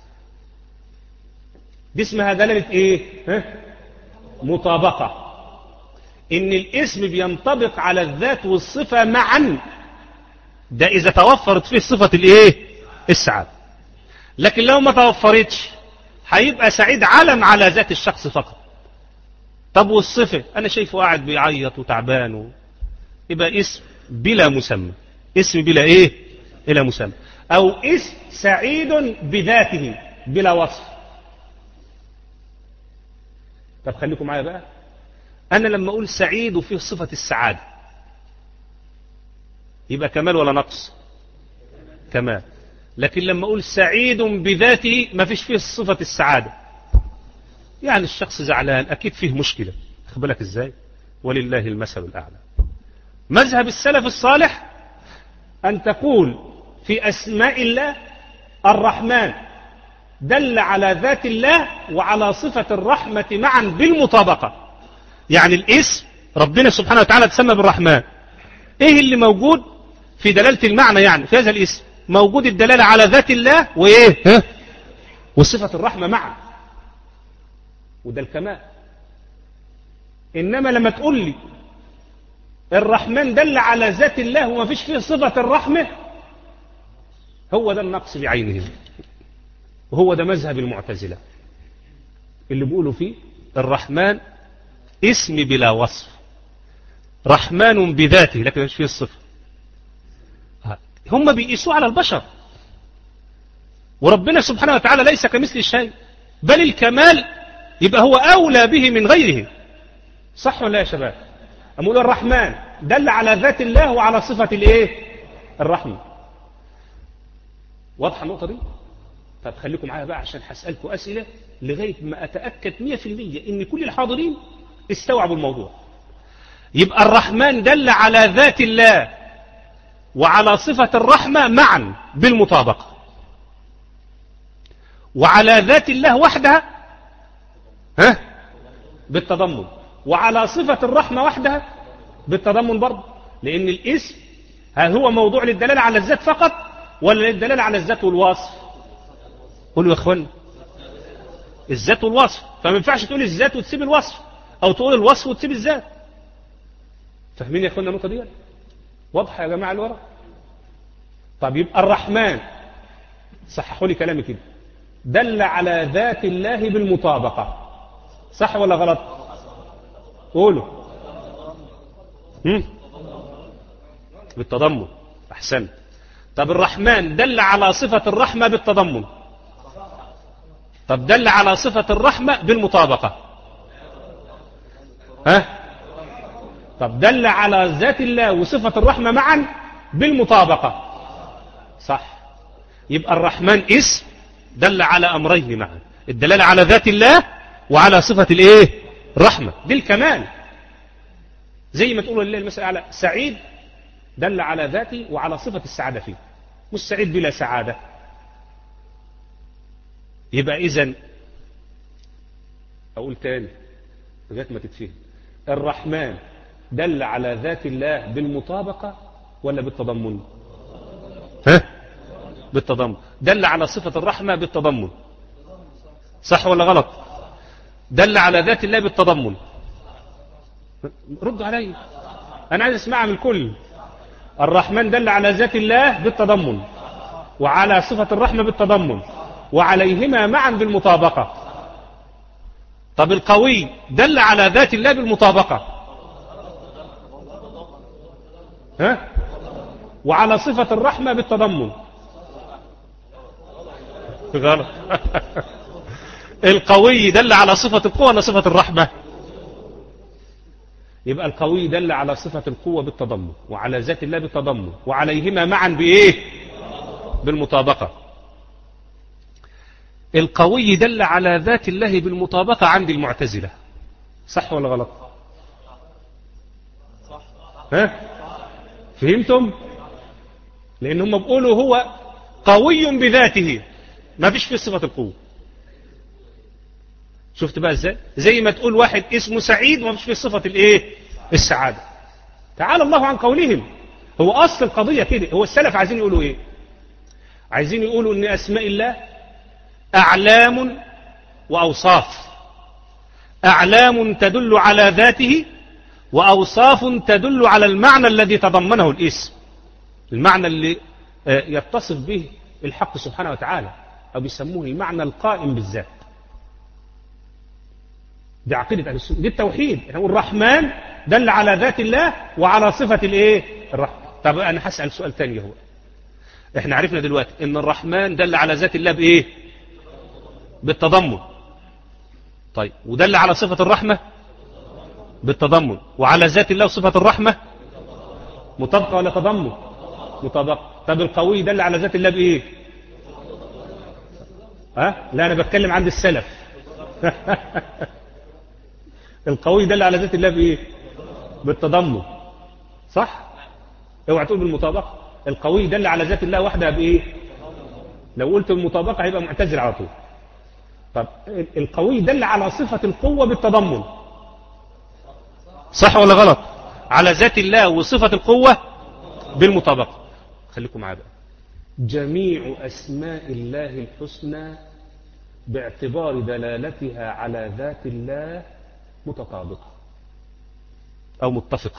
دي اسمها دلالة ايه؟ ها؟ مطابقة. ان الاسم بينطبق على الذات والصفة معا، ده اذا توفرت فيه صفة الايه؟ السعادة. لكن لو ما توفرتش هيبقى سعيد علم على ذات الشخص فقط. طب والصفة انا شايفه قاعد بيعيط وتعبان و... يبقى اسم بلا مسمى. اسم بلا ايه؟ بلا مسمى. او اسم سعيد بذاته بلا وصف. طب خليكم معايا بقى. انا لما اقول سعيد وفيه صفة السعادة يبقى كمال ولا نقص؟ كمال. لكن لما اقول سعيد بذاته ما فيش فيه صفة السعادة، يعني الشخص زعلان اكيد فيه مشكلة. خد بالك ازاي؟ ولله المثل الاعلى. مذهب السلف الصالح ان تقول في اسماء الله الرحمن دل على ذات الله وعلى صفة الرحمة معا بالمطابقة. يعني الاسم ربنا سبحانه وتعالى تسمى بالرحمن، ايه اللي موجود في دلالة المعنى؟ يعني في هذا الاسم موجود الدلالة على ذات الله وايه؟ ها؟ وصفة الرحمة معا، وده الكمال. انما لما تقول لي الرحمن دل على ذات الله وما فيش فيه صفة الرحمة، هو ده النقص بعينه، وهو ده مذهب المعتزلة اللي بيقولوا فيه الرحمن اسم بلا وصف، رحمن بذاته لكن مش فيه الصفة. هم بيقيسوا على البشر، وربنا سبحانه وتعالى ليس كمثل شيء، بل الكمال يبقى هو أولى به من غيره. صح ولا يا شباب؟ أقول الرحمن دل على ذات الله وعلى صفة الايه؟ الرحمة. واضحة النقطة دي؟ طب خليكم معايا بقى عشان هسألكم أسئلة لغاية ما أتأكد مية في المية إن كل الحاضرين استوعبوا الموضوع. يبقى الرحمن دل على ذات الله وعلى صفة الرحمة معا بالمطابقة، وعلى ذات الله وحدها ها بالتضمن، وعلى صفة الرحمة وحدها بالتضمن برضه. لأن الاسم هل هو موضوع للدلالة على الذات فقط ولا للدلالة على الذات والوصف؟ قولوا يا اخوان الذات والوصف. فما ينفعش تقول الذات وتسيب الوصف، او تقول الوصف وتسيب الذات. فاهمين يا اخوانا النقطه دي؟ واضحه يا جماعه اللي ورا؟ طب يبقى الرحمن صححوا لي كلامي كده دل على ذات الله بالمطابقه، صح ولا غلط؟ قولوا. هم؟ بالتضمن. احسنت. طب الرحمن دل على صفه الرحمه بالتضمن، طب دل على صفة الرحمة بالمطابقة، ها؟ طب دل على ذات الله وصفة الرحمة معا بالمطابقة، صح. يبقى الرحمن اسم دل على أمرين معا، الدلالة على ذات الله وعلى صفة الايه؟ الرحمة. دي الكمال. زي ما تقول لله المثل الأعلى سعيد دل على ذاته وعلى صفة السعادة فيه، مش سعيد بلا سعادة. يبقى إذن أقول تاني لغاية ما تتفهم، الرحمن دل على ذات الله بالمطابقة ولا بالتضمن؟ ها؟ بالتضمن. دل على صفة الرحمة بالتضمن، صح ولا غلط؟ دل على ذات الله بالتضمن. ردوا علي أنا عايز أسمعها من الكل. الرحمن دل على ذات الله بالتضمن وعلى صفة الرحمة بالتضمن وعليهما معا بالمطابقة. طب القوي دل على ذات الله بالمطابقة، ها؟ وعلى صفة الرحمة بالتضمن. غلط. القوي دل على صفة القوة ولا صفة الرحمة؟ يبقى القوي دل على صفة القوة بالتضمن، وعلى ذات الله بالتضمن، وعليهما معا بإيه؟ بالمطابقة. القوي دل على ذات الله بالمطابقة عند المعتزلة، صح ولا غلط؟ ها؟ فهمتم؟ لأن هم بيقولوا هو قوي بذاته، ما فيش فيه صفة القوة. شفت بقى ازاي؟ زي ما تقول واحد اسمه سعيد وما فيش فيه صفة الايه؟ السعادة. تعالى الله عن قولهم. هو أصل القضية كده. هو السلف عايزين يقولوا ايه؟ عايزين يقولوا ان أسماء الله أعلام وأوصاف. أعلام تدل على ذاته، وأوصاف تدل على المعنى الذي تضمنه الاسم، المعنى اللي يتصف به الحق سبحانه وتعالى، أو بيسموه المعنى القائم بالذات. دي عقيدة أهل السنة، دي التوحيد. يعني الرحمن دل على ذات الله وعلى صفة الايه؟ الرحمة. طب أنا هسأل سؤال تاني. هو احنا عرفنا دلوقتي ان الرحمن دل على ذات الله بايه؟ بالتضمن. طيب ودل على صفة الرحمة بالتضمن، وعلى ذات الله وصفة الرحمة مطابقة ولا تضمن؟ مطابقة. طب القوي دل على ذات الله بايه؟ ها؟ لا انا بتكلم عند السلف. القوي دل على ذات الله بايه؟ بالتضمن، صح؟ اوعى تقول بالمطابقة. القوي دل على ذات الله وحدها بايه؟ لو قلت بالمطابقة هيبقى معتزل على طول. طب القوي دل على صفة القوة بالتضمن، صح ولا غلط؟ على ذات الله وصفة القوة بالمطابقة. خليكم معايا بقى. جميع أسماء الله الحسنى باعتبار دلالتها على ذات الله متطابقة أو متفقة.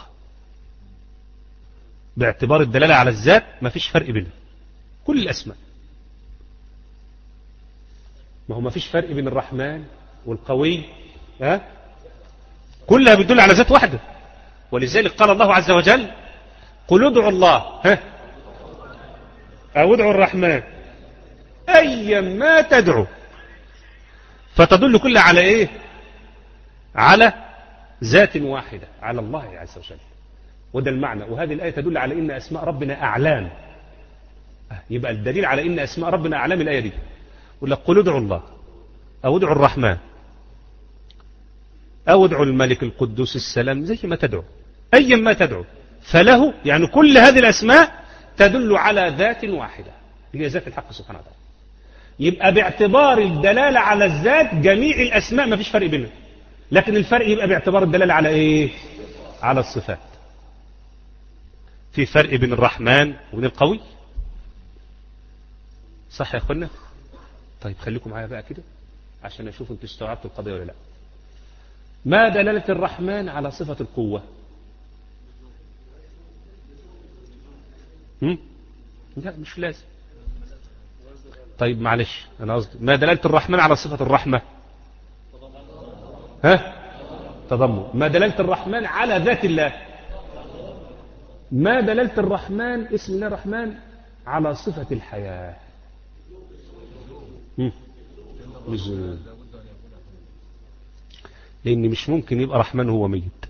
باعتبار الدلالة على الذات ما فيش فرق بينها. كل الأسماء، ما هو ما فيش فرق بين الرحمن والقوي، ها؟ كلها بتدل على ذات واحدة. ولذلك قال الله عز وجل: قل ادعوا الله ها أو ادعوا الرحمن أيا ما تدعو، فتدل كلها على إيه؟ على ذات واحدة، على الله عز وجل. وده المعنى. وهذه الآية تدل على إن أسماء ربنا أعلام. يبقى الدليل على إن أسماء ربنا أعلام الآية دي. يقول لك: قل ادعوا الله أو ادعوا الرحمن أو ادعوا الملك القدوس السلام، زي ما تدعو أيا ما تدعو فله. يعني كل هذه الأسماء تدل على ذات واحدة، هي ذات الحق سبحانه وتعالى. يبقى باعتبار الدلالة على الذات جميع الأسماء ما فيش فرق بينها، لكن الفرق يبقى باعتبار الدلالة على إيه؟ على الصفات. في فرق بين الرحمن وبين القوي، صح يا أخوانا؟ طيب خليكم معايا بقى كده عشان أشوف أنتوا استوعبتوا القضية ولا لا. ما دلالة الرحمن على صفة القوة؟ هم؟ لا مش لازم. طيب معلش أنا قصدي ما دلالة الرحمن على صفة الرحمة؟ ها؟ تضمن. ما دلالة الرحمن على ذات الله؟ ما دلالة الرحمن اسم الله الرحمن على صفة الحياة؟ نزول. لأن مش ممكن يبقى رحمن هو ميت،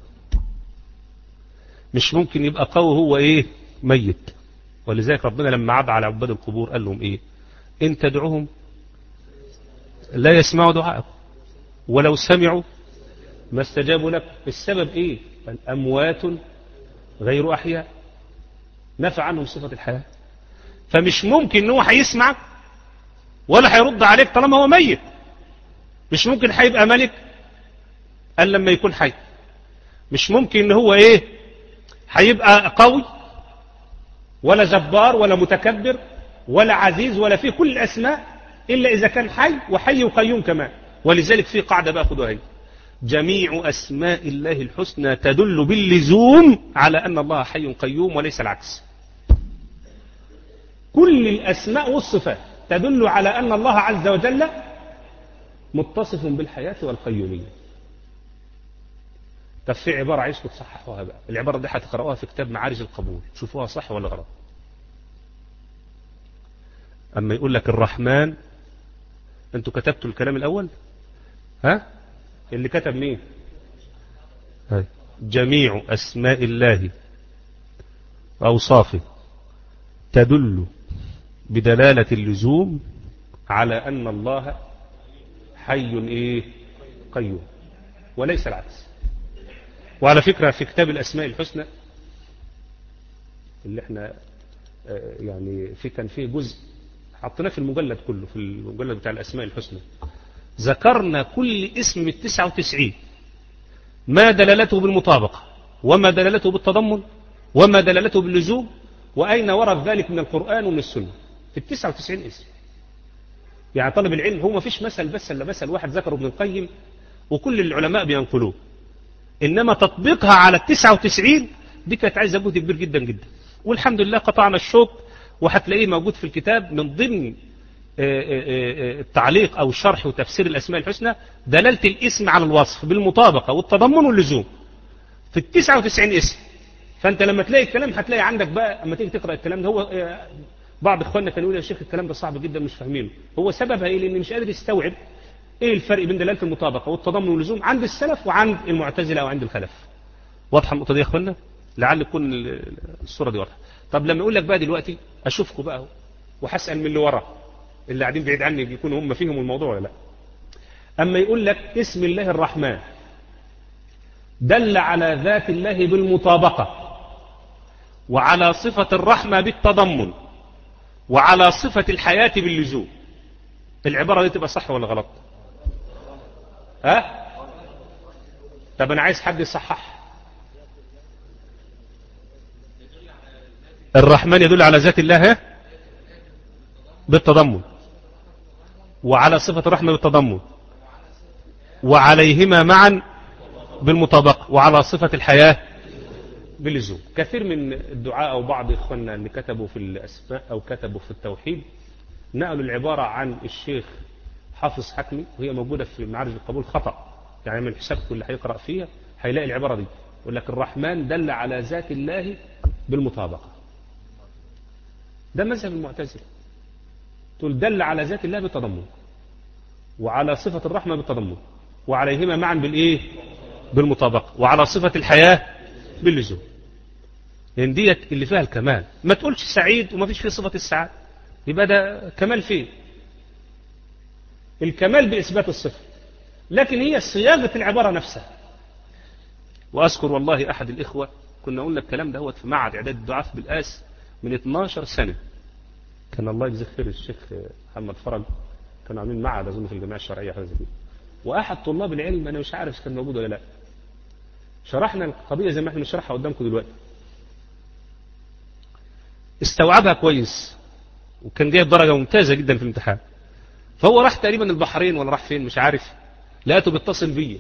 مش ممكن يبقى قوي هو إيه؟ ميت. ولذلك ربنا لما عاب على عباد القبور قال لهم إيه؟ إن تدعوهم لا يسمعوا دعاءكم ولو سمعوا ما استجابوا لك. السبب إيه؟ الأموات غير أحياء، نفع عنهم صفة الحياة. فمش ممكن إنه هيسمعك ولا هيرد عليك طالما هو ميت. مش ممكن هيبقى ملك الا لما يكون حي. مش ممكن ان هو ايه؟ هيبقى قوي ولا جبار ولا متكبر ولا عزيز ولا فيه كل الاسماء الا اذا كان حي، وحي وقيوم كمان. ولذلك في قاعده بقى خدوها هي: جميع اسماء الله الحسنى تدل باللزوم على ان الله حي قيوم وليس العكس. كل الاسماء والصفات تدل على أن الله عز وجل متصف بالحياة والقيومية. طب في عبارة عايزكم تصححوها بقى. العبارة دي هتقرأوها في كتاب معارج القبول، شوفوها صح ولا غلط. أما يقول لك الرحمن، أنتوا كتبتوا الكلام الأول؟ ها؟ اللي كتب مين؟ هاي. جميع أسماء الله وأوصافه تدل بدلالة اللزوم على أن الله حي إيه؟ قيوم، وليس العكس. وعلى فكرة في كتاب الأسماء الحسنى اللي احنا يعني في كان فيه جزء حطيناه في المجلد كله، في المجلد بتاع الأسماء الحسنى، ذكرنا كل اسم من التسعة وتسعين ما دلالته بالمطابقة، وما دلالته بالتضمن، وما دلالته باللزوم، وأين ورد ذلك من القرآن ومن السنة في التسعة وتسعين اسم. يعني طالب العلم هو ما فيش مثل بس إلا مثل واحد ذكره ابن القيم وكل العلماء بينقلوه، إنما تطبيقها على التسعة وتسعين دي كانت عايزة جهد كبير جدا جدا، والحمد لله قطعنا الشوط، وهتلاقيه موجود في الكتاب من ضمن التعليق أو الشرح وتفسير الأسماء الحسنى دلالة الاسم على الوصف بالمطابقة والتضمن واللزوم في التسعة وتسعين اسم. فأنت لما تلاقي الكلام هتلاقي عندك بقى أما تيجي تقرأ الكلام ده، هو بعض إخواننا كانوا يقولوا يا شيخ الكلام ده صعب جدا مش فاهمينه. هو سببها إيه؟ لأن مش قادر يستوعب إيه الفرق بين دلالة المطابقة والتضمن واللزوم عند السلف وعند المعتزلة أو عند الخلف. واضحة النقطة دي يا إخواننا؟ لعل تكون الصورة دي واضحة. طب لما يقول لك بقى دلوقتي أشوفكم بقى وحسأل من اللي ورا اللي قاعدين بعيد عني بيكونوا هم فيهم الموضوع ولا لا. أما يقول لك اسم الله الرحمن دل على ذات الله بالمطابقة، وعلى صفة الرحمة بالتضمن، وعلى صفة الحياة باللزوم، العبارة دي تبقى صح ولا غلط؟ ها؟ طب أنا عايز حد يصحح. الرحمن يدل على ذات الله بالتضمن، وعلى صفة الرحمة بالتضمن، وعليهما معا بالمطابقة، وعلى صفة الحياة باللزوم. كثير من الدعاء أو بعض إخواننا اللي كتبوا في الأسماء أو كتبوا في التوحيد نقلوا العبارة عن الشيخ حافظ حكمي، وهي موجودة في معارج القبول خطأ، يعني من حسابكم اللي هيقرأ فيها هيلاقي العبارة دي يقول لك الرحمن دل على ذات الله بالمطابقة. ده مذهب المعتزلة، تقول دل على ذات الله بالتضمن، وعلى صفة الرحمة بالتضمن، وعليهما معا بالإيه؟ بالمطابقة، وعلى صفة الحياة باللزوم. لأن ديت اللي فيها الكمال. ما تقولش سعيد وما فيش فيه صفة السعادة، يبقى ده كمال فيه. الكمال بإثبات الصفة، لكن هي صياغة العبارة نفسها. وأذكر والله أحد الإخوة كنا قلنا الكلام ده هو في معهد إعداد الدعاة بالآس من اتناشر سنة، كان الله يجزيه خير الشيخ محمد فرج، كانوا عاملين معهد أظن في الجمعية الشرعية حاجة زي كده، وأحد طلاب العلم أنا مش عارف كان موجود ولا لا، شرحنا القضية زي ما احنا بنشرحها قدامكم دلوقتي، استوعبها كويس وكان جايب درجة ممتازة جدا في الامتحان. فهو راح تقريبا البحرين ولا راح فين مش عارف، لقيته بيتصل بيا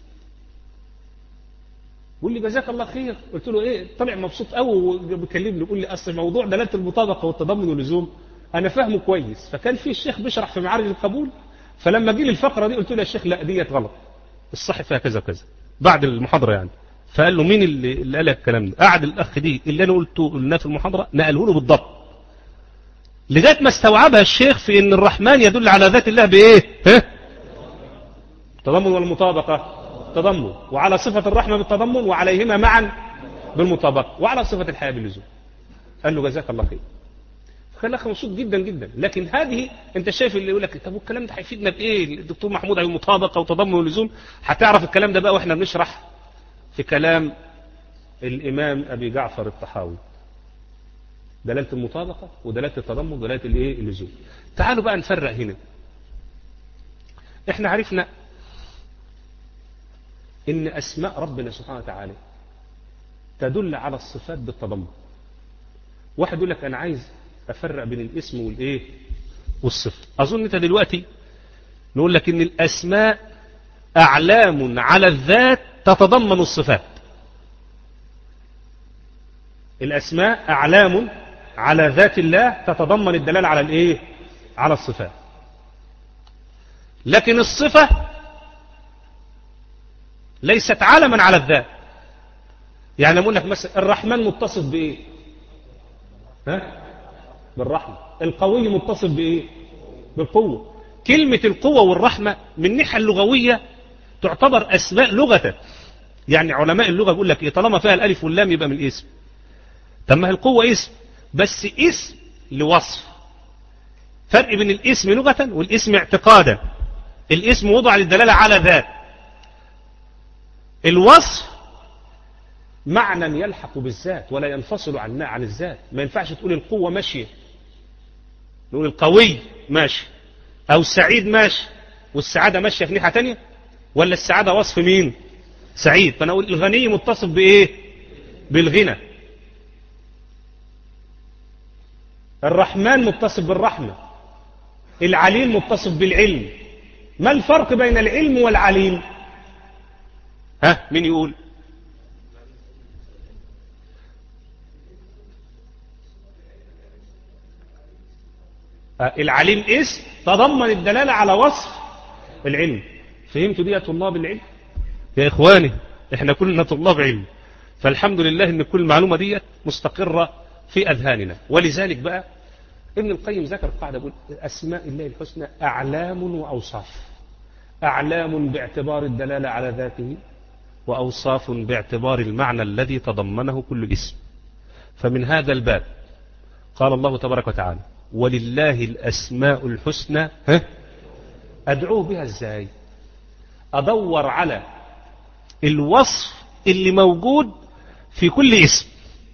بيقول لي جزاك الله خير. قلت له ايه؟ طلع مبسوط قوي وبيكلمني يقول لي اصل موضوع دلاله المطابقه والتضمن واللزوم انا فاهمه كويس. فكان في الشيخ بيشرح في معارج القبول، فلما جه للفقره دي قلت له يا شيخ لا ديت غلط، الصح فيها كذا وكذا بعد المحاضره يعني. فقال له مين اللي, اللي قال لك الكلام ده؟ قعد الاخ دي اللي انا قلته قلناه في المحاضره نقله له بالضبط لغايه ما استوعبها الشيخ في ان الرحمن يدل على ذات الله بايه؟ ها؟ التضمن والمطابقه، تضمن، وعلى صفة الرحمة بالتضمن، وعليهما معا بالمطابقة، وعلى صفة الحياة باللزوم. قال له جزاك الله خير. فكان الاخ مبسوط جدا جدا. لكن هذه انت شايف اللي يقول لك طب والكلام ده هيفيدنا بايه؟ الدكتور محمود عليه مطابقة وتضمن ولزوم. هتعرف الكلام ده بقى واحنا بنشرح في كلام الامام ابي جعفر الطحاوي، دلالة المطابقة ودلالة التضمن ودلالة الايه؟ اللزوم. تعالوا بقى نفرق هنا. احنا عرفنا إن أسماء ربنا سبحانه وتعالى تدل على الصفات بالتضمن. واحد يقول لك أنا عايز أفرق بين الاسم والإيه؟ والصفة. أظن أنت دلوقتي نقول لك إن الأسماء أعلام على الذات تتضمن الصفات. الأسماء أعلام على ذات الله تتضمن الدلالة على الإيه؟ على الصفات. لكن الصفة ليست علما على الذات. يعني أقول لك مثلا الرحمن متصف بإيه؟ ها؟ بالرحمة. القوي متصف بإيه؟ بالقوة. كلمة القوة والرحمة من الناحية اللغوية تعتبر أسماء لغة. يعني علماء اللغة بيقول لك إيه؟ طالما فيها الألف واللام يبقى من الاسم. طب ما القوة اسم، بس اسم لوصف. فرق بين الاسم لغة والاسم اعتقادا. الاسم وضع للدلالة على ذات، الوصف معنى يلحق بالذات ولا ينفصل عن عن الذات. ما ينفعش تقول القوة ماشية، نقول القوي ماشي أو السعيد ماشي والسعادة ماشية في ناحية تانية، ولا السعادة وصف مين؟ سعيد. فأنا أقول الغني متصف بإيه؟ بالغنى. الرحمن متصف بالرحمة. العليم متصف بالعلم. ما الفرق بين العلم والعليم؟ ها مين يقول؟ العليم اسم تضمن الدلالة على وصف العلم. فهمتوا دي يا طلاب العلم؟ يا إخواني إحنا كلنا طلاب علم، فالحمد لله إن كل معلومة دي مستقرة في أذهاننا. ولذلك بقى ابن القيم ذكر قاعدة يقول أسماء الله الحسنى أعلام وأوصاف. أعلام باعتبار الدلالة على ذاته، وأوصاف باعتبار المعنى الذي تضمنه كل اسم. فمن هذا الباب قال الله تبارك وتعالى ولله الأسماء الحسنى أدعوه بها إزاي؟ أدور على الوصف اللي موجود في كل اسم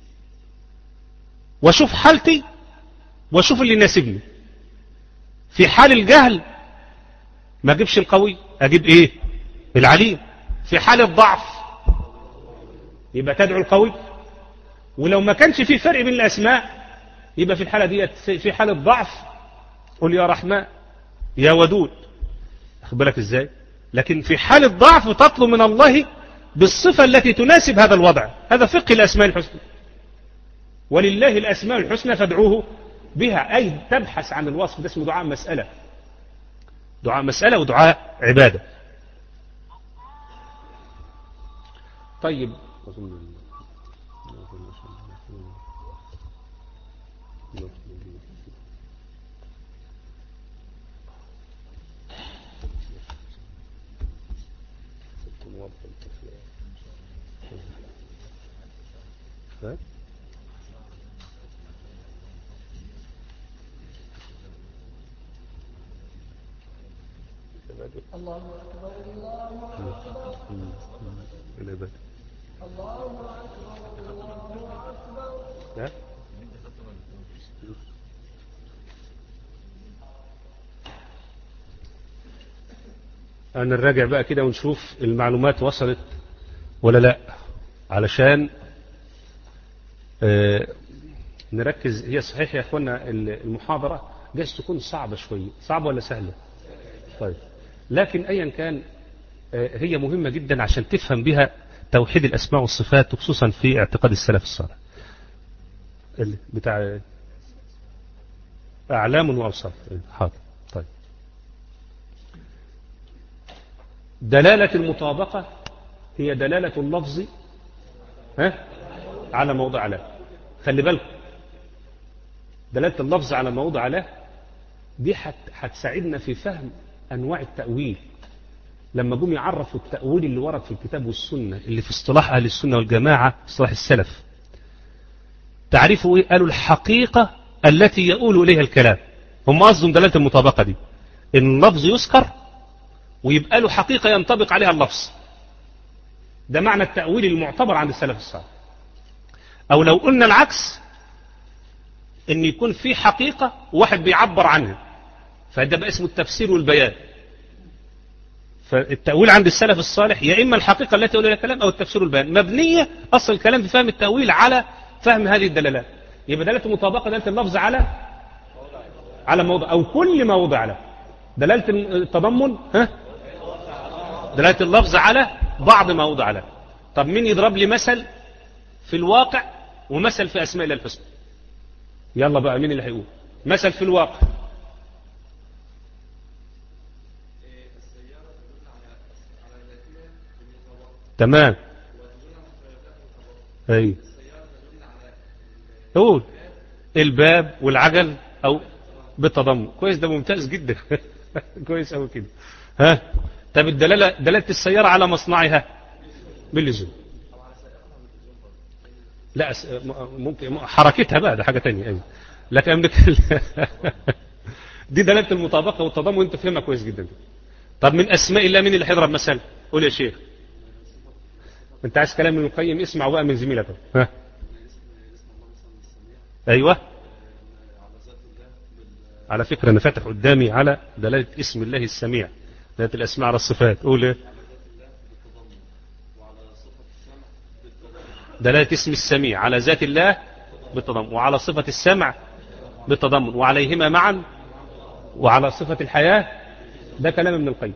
واشوف حالتي واشوف اللي يناسبني. في حال الجهل ما اجيبش القوي، اجيب ايه؟ العليم. في حال الضعف يبقى تدعو القوي. ولو ما كانش في فرق بين الاسماء يبقى في الحالة دي في حال الضعف قل يا رحمن يا ودود. أخذ بالك ازاي؟ لكن في حال الضعف تطلب من الله بالصفة التي تناسب هذا الوضع. هذا فقه الأسماء الحسنى. ولله الأسماء الحسنى فادعوه بها، أي تبحث عن الوصف. ده اسمه دعاء مسألة. دعاء مسألة ودعاء عبادة. طيب الله أكبر الله أكبر الله أكبر الله أكبر. أنا نراجع بقى كده ونشوف المعلومات وصلت ولا لا، علشان آه نركز. هي صحيح يا أخوانا المحاضرة جايز تكون صعبة شوية. صعبة ولا سهلة؟ طيب، لكن أيا كان آه هي مهمة جدا عشان تفهم بها توحيد الأسماء والصفات، وخصوصا في اعتقاد السلف الصالح بتاع أعلام وأوصاف. حاضر. طيب، دلالة المطابقة هي دلالة اللفظ ها على موضع له. خلي بالكم، دلالة اللفظ على موضع له دي هتساعدنا في فهم أنواع التأويل. لما جم يعرفوا التأويل اللي ورد في الكتاب والسنة اللي في اصطلاح أهل السنة والجماعة، اصطلاح السلف، تعرفوا إيه؟ قالوا الحقيقة التي يؤول إليها الكلام. هم قصدهم دلالة المطابقة دي إن اللفظ يذكر ويبقى له حقيقة ينطبق عليها اللفظ. ده معنى التأويل المعتبر عند السلف الصالح. أو لو قلنا العكس، إن يكون في حقيقة واحد بيعبر عنها، فده بقى اسمه التفسير والبيان. فالتأويل عند السلف الصالح يا إما الحقيقة التي يقول لها الكلام أو التفسير والبيان. مبنية أصل الكلام في فهم التأويل على فهم هذه الدلالات. يبقى دلالة المطابقة دلالة اللفظ على على موضع أو كل ما وضع له. دلالة التضمن ها دلالة اللفظ على بعض ما وضع له. طب مين يضرب لي مثل في الواقع ومثل في أسماء الله الحسنى؟ يلا بقى، مين اللي هيقول مثل في الواقع؟ تمام. اي قول الباب والعجل او بالتضمن. كويس، ده ممتاز جدا. كويس قوي كده. ها طب الدلاله، دلاله السياره على مصنعها باللزوم. لا ممكن حركتها بقى ده حاجه ثانيه. ايوه لكن دي دلاله المطابقه والتضمن، انت فهمها كويس جدا. طب من اسماء الله مين اللي هيضرب مثل؟ قول يا شيخ. انت عايز كلام من القيم، اسمع بقى من زميلك. ها ايوه على فكره انا فاتح قدامي على دلاله اسم الله السميع، دلاله الاسماء على الصفات. قول ايه؟ دلاله اسم السميع على ذات الله بالتضمن، وعلى صفه السمع بالتضمن، وعليهما معا، وعلى صفه الحياه. ده كلام ابن القيم.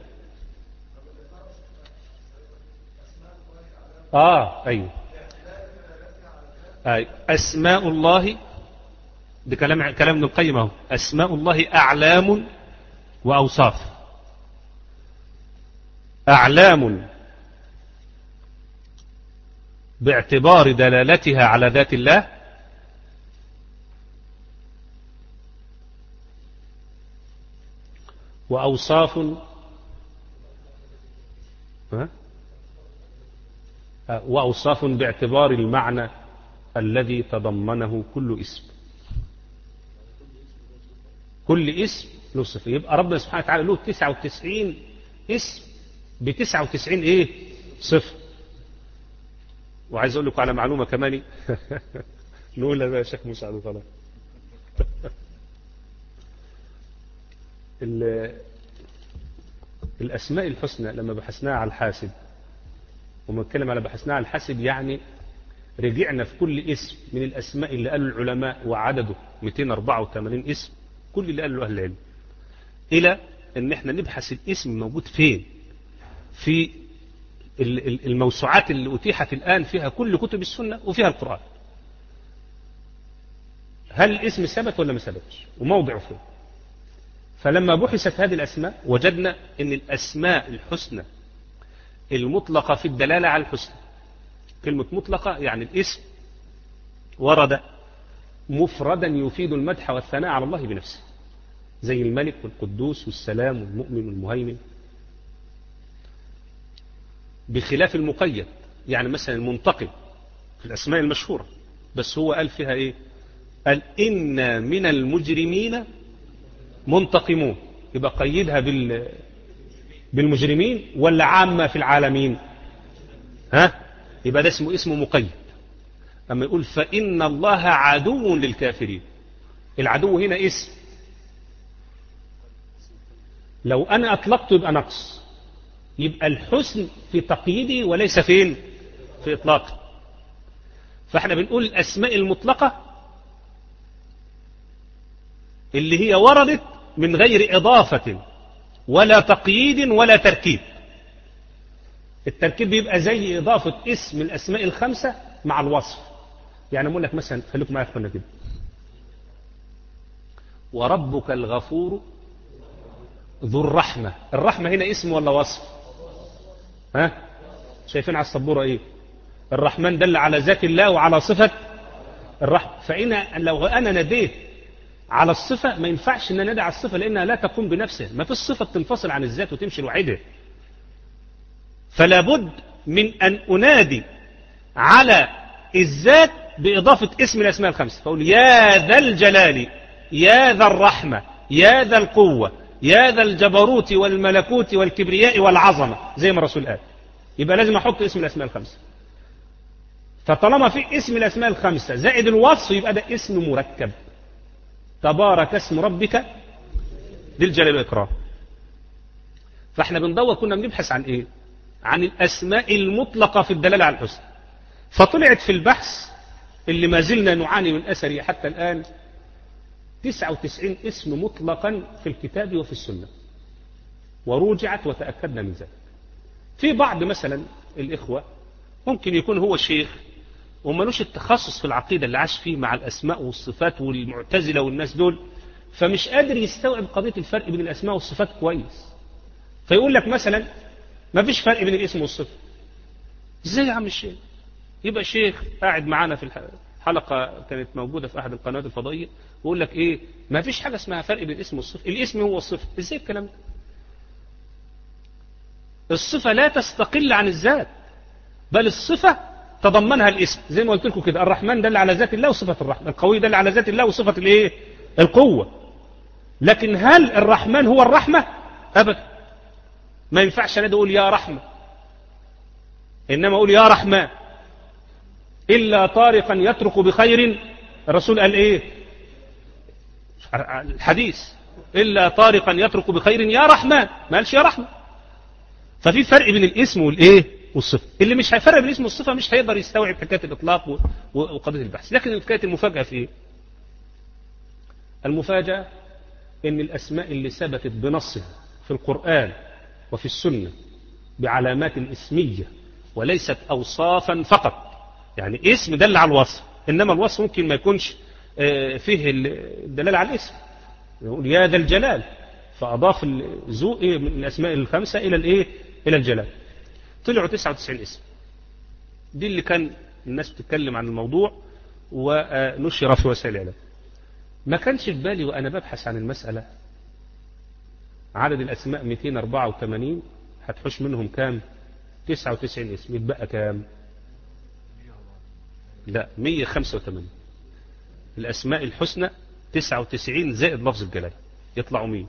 اه ايوه أي. اسماء الله، ده كلام كلام ابن القيم اهو. اسماء الله اعلام واوصاف. اعلام باعتبار دلالتها على ذات الله، واوصاف ها وأوصاف باعتبار المعنى الذي تضمنه كل اسم. كل اسم له صفة. يبقى ربنا سبحانه وتعالى له تسعة وتسعين اسم بتسعة وتسعين ايه صفة. وعايز اقول لكم على معلومة كمان. نقولها بقى يا شيخ مسعد وخلاص. الأسماء الحسنى لما بحثناها على الحاسب، وما نتكلم على بحثناها على الحاسب يعني رجعنا في كل اسم من الأسماء اللي قالوا العلماء وعدده مئتين وأربعة وثمانين اسم، كل اللي قالوا أهل العلم، إلى أن احنا نبحث الاسم موجود فين في الموسوعات اللي أتيحت الآن فيها كل كتب السنة وفيها القرآن. هل الاسم ثبت ولا ما ثبتش وموضعه فين؟ فلما بحثت هذه الأسماء وجدنا أن الأسماء الحسنى المطلقة في الدلالة على الحسنى، كلمة مطلقة يعني الاسم ورد مفردا يفيد المدح والثناء على الله بنفسه، زي الملك والقدوس والسلام والمؤمن والمهيمن، بخلاف المقيد. يعني مثلا المنتقم في الأسماء المشهورة، بس هو قال فيها إيه؟ قال إن من المجرمين منتقمون. يبقى قيدها بال بالمجرمين ولا عامة في العالمين؟ ها؟ يبقى ده اسمه اسمه مقيد. أما يقول فإن الله عدو للكافرين، العدو هنا اسم، لو أنا أطلقته يبقى نقص، يبقى الحسن في تقييده وليس فين في إطلاقه. فإحنا بنقول الأسماء المطلقة اللي هي وردت من غير إضافة ولا تقييد ولا تركيب. التركيب بيبقى زي إضافة اسم الأسماء الخمسة مع الوصف. يعني أقول لك مثلا، خليكم معايا يا كده، وربك الغفور ذو الرحمة. الرحمة هنا اسم ولا وصف؟ ها؟ شايفين على السبورة ايه؟ الرحمن دل على ذات الله وعلى صفة الرحمة. فإن لو أنا نديت على الصفة ما ينفعش أن ندع الصفة، لأنها لا تقوم بنفسها، ما في الصفة تنفصل عن الذات وتمشي لوحدها. فلا بد من أن أنادي على الذات بإضافة اسم الأسماء الخمسة، فأقول يا ذا الجلال، يا ذا الرحمة، يا ذا القوة، يا ذا الجبروت والملكوت والكبرياء والعظمة، زي ما الرسول قال. يبقى لازم أحط اسم الأسماء الخمسة. فطالما في اسم الأسماء الخمسة زائد الوصف يبقى ده اسم مركب. تبارك اسم ربك ذي الجلال والإكرام. فاحنا بندور، كنا بنبحث عن ايه؟ عن الأسماء المطلقة في الدلالة على الحسن. فطلعت في البحث اللي ما زلنا نعاني من أثره حتى الآن تسعة وتسعين اسم مطلقا في الكتاب وفي السنة، وروجعت وتأكدنا من ذلك. في بعض مثلا الإخوة ممكن يكون هو شيخ ومالوش التخصص في العقيدة اللي عاش فيه مع الأسماء والصفات والمعتزلة والناس دول، فمش قادر يستوعب قضية الفرق بين الأسماء والصفات كويس. فيقول لك مثلا ما فيش فرق بين الاسم والصفة. ازاي يا عم الشيخ؟ يبقى شيخ قاعد معانا في حلقة كانت موجودة في أحد القنوات الفضائية، ويقول لك إيه ما فيش حاجة اسمها فرق بين الاسم والصفة، الاسم هو الصفة. إزاي الكلام ده؟ الصفة لا تستقل عن الذات، بل الصفة تضمنها الاسم. زي ما قلت لكم كده، الرحمن دل على ذات الله وصفة الرحمن، القوي دل على ذات الله وصفة الايه؟ القوة. لكن هل الرحمن هو الرحمة؟ أبدا. ما ينفعش أنا أقول يا رحمة، إنما أقول يا رحمن. إلا طارقا يترك بخير، الرسول قال إيه الحديث؟ إلا طارقا يترك بخير يا رحمن، ما قالش يا رحمة. ففي فرق بين الاسم والإيه والصفة. اللي مش هيفرق بين الاسم والصفة مش هيقدر يستوعب حكاية الإطلاق وقضية البحث. لكن حكاية المفاجأة في إيه؟ المفاجأة إن الأسماء اللي ثبتت بنصها في القرآن وفي السنة بعلامات الاسمية وليست أوصافا فقط، يعني اسم دل على الوصف، إنما الوصف ممكن ما يكونش فيه الدلالة على الاسم. يقول يا ذا الجلال، فأضاف الذو من الأسماء الخمسة إلى الإيه؟ إلى الجلال. طلعوا تسعة وتسعين اسم. دي اللي كان الناس بتتكلم عن الموضوع ونشر في وسائل الإعلام. ما كانش في بالي وأنا ببحث عن المسألة عدد الأسماء مئتين وأربعة وثمانين، هتحوش منهم كام؟ تسعة وتسعين اسم، يتبقى كام؟ لا، مئة وخمسة وثمانين. الأسماء الحسنى تسعة وتسعين زائد لفظ الجلال، يطلعوا مية.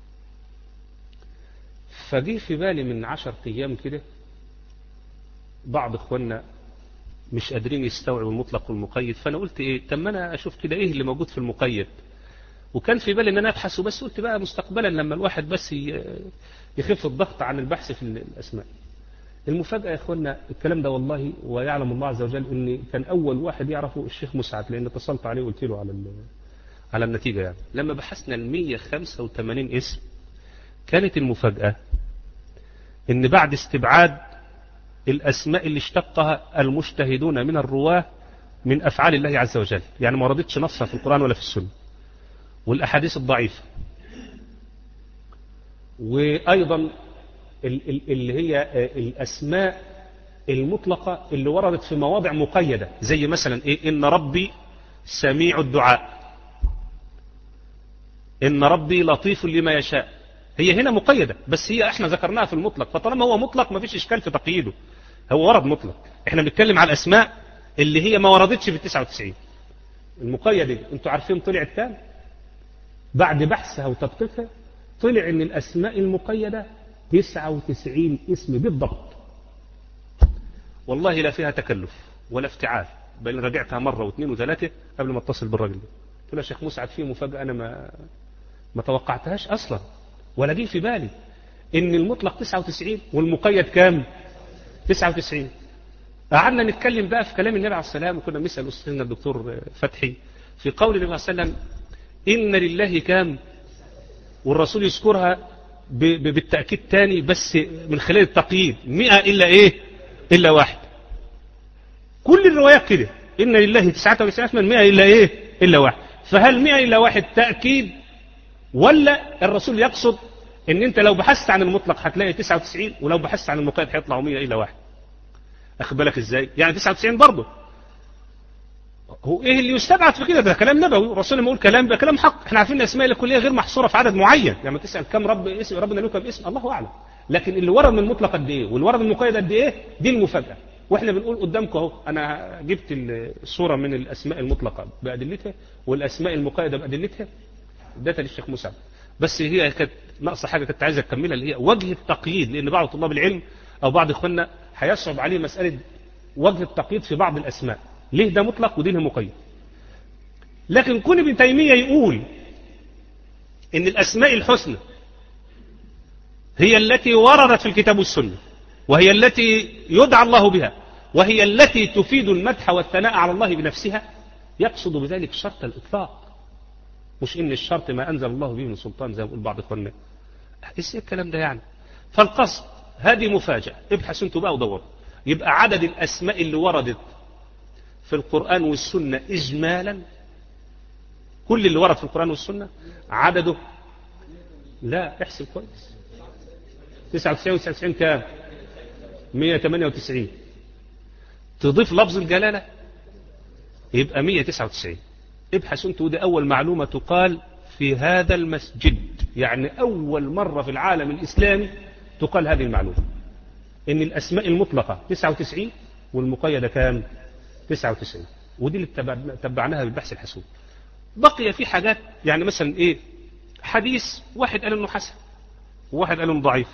فجي في بالي من عشر أيام كده بعض إخواننا مش قادرين يستوعبوا المطلق والمقيد، فأنا قلت إيه، طب ما أنا أشوف كده إيه اللي موجود في المقيد. وكان في بالي إن أنا أبحث، وبس قلت بقى مستقبلا لما الواحد بس يخف الضغط عن البحث في الأسماء. المفاجأة يا إخواننا الكلام ده والله ويعلم الله عز وجل إني كان أول واحد يعرفه الشيخ مسعد، لأن اتصلت عليه وقلت له على على النتيجة. يعني لما بحثنا ال مئة وخمسة وثمانين اسم، كانت المفاجأة إن بعد استبعاد الأسماء اللي اشتقها المجتهدون من الرواه من أفعال الله عز وجل، يعني ما وردتش نصها في القرآن ولا في السنة، والأحاديث الضعيفة، وأيضا اللي هي الأسماء المطلقة اللي وردت في مواضع مقيدة، زي مثلا إيه؟ إن ربي سميع الدعاء، إن ربي لطيف لما يشاء. هي هنا مقيدة، بس هي احنا ذكرناها في المطلق، فطالما هو مطلق ما فيش إشكال في تقييده، هو ورد مطلق. احنا بنتكلم على الأسماء اللي هي ما وردتش في التسعة وتسعين. المقيدة انتوا عارفين طلعت كام؟ بعد بحثها وتدقيقها طلع ان الأسماء المقيدة تسعة وتسعين اسم بالضبط. والله لا فيها تكلف ولا افتعال، بل راجعتها مرة واثنين وثلاثة قبل ما اتصل بالراجل ده. قلت له يا شيخ مسعد فيه مفاجأة أنا ما ما توقعتهاش أصلا، ولا جه في بالي إن المطلق تسعة وتسعين والمقيد كام؟ تسعة وتسعين. قعدنا نتكلم بقى في كلام النبي عليه السلام، وكنا بنسأل أستاذنا الدكتور فتحي في قول النبي عليه السلام إن لله كام، والرسول يذكرها بالتأكيد تاني بس من خلال التقييد، مئة إلا إيه؟ إلا واحد. كل الروايات كده، إن لله تسعة وتسعين اسما مئة إلا إيه؟ إلا واحد. فهل مئة إلا واحد تأكيد، ولا الرسول يقصد إن أنت لو بحثت عن المطلق هتلاقي تسعة وتسعين، ولو بحثت عن المقيد هيطلعوا مئة إلا واحد؟ أخد بالك إزاي؟ يعني تسعة وتسعين برضه. هو إيه اللي يستبعد في كده؟ ده كلام نبوي، الرسول لما يقول كلام ده كلام حق. إحنا عارفين الأسماء الكلية غير محصورة في عدد معين، يعني تسأل كم رب اسم ربنا له كم اسم، الله أعلم. لكن اللي ورد من المطلق قد إيه واللي ورد من المقيد قد إيه، دي المفاجأة. وإحنا بنقول قدامكم أهو، أنا جبت الصورة من الأسماء المطلقة بأدلتها والأسماء المقيدة بأدلتها، اديتها للشيخ مسعد. بس هي كانت ناقصة حاجة كنت عايز أكملها، اللي هي وجه التقييد، لأن بعض طلاب العلم أو بعض إخواننا هيصعب عليه مسألة وجه التقييد في بعض الأسماء، ليه ده مطلق ودينها مقيد. لكن كون ابن تيمية يقول إن الأسماء الحسنى هي التي وردت في الكتاب والسنة، وهي التي يدعى الله بها، وهي التي تفيد المدح والثناء على الله بنفسها، يقصد بذلك شرط الإطلاق، مش إن الشرط ما أنزل الله به من سلطان زي ما يقول بعض إخواننا. إيش الكلام ده يعني؟ فالقصد هذه مفاجأة، ابحثوا انتوا بقى ودوروا. يبقى عدد الأسماء اللي وردت في القرآن والسنة إجمالا، كل اللي ورد في القرآن والسنة عدده، لا احسب كويس، تسعة وتسعين وتسعة وتسعين كام؟ مئة وثمانية وتسعين. تضيف لفظ الجلالة يبقى مية وتسعة وتسعين. ابحثوا انتوا، ده أول معلومة تقال في هذا المسجد، يعني أول مرة في العالم الإسلامي تقال هذه المعلومة، إن الأسماء المطلقة تسعة وتسعين والمقيدة كام؟ تسعة وتسعين. ودي اللي تبعناها بالبحث الحسوب. بقي في حاجات، يعني مثلا إيه، حديث واحد قال إنه حسن وواحد قال إنه ضعيف.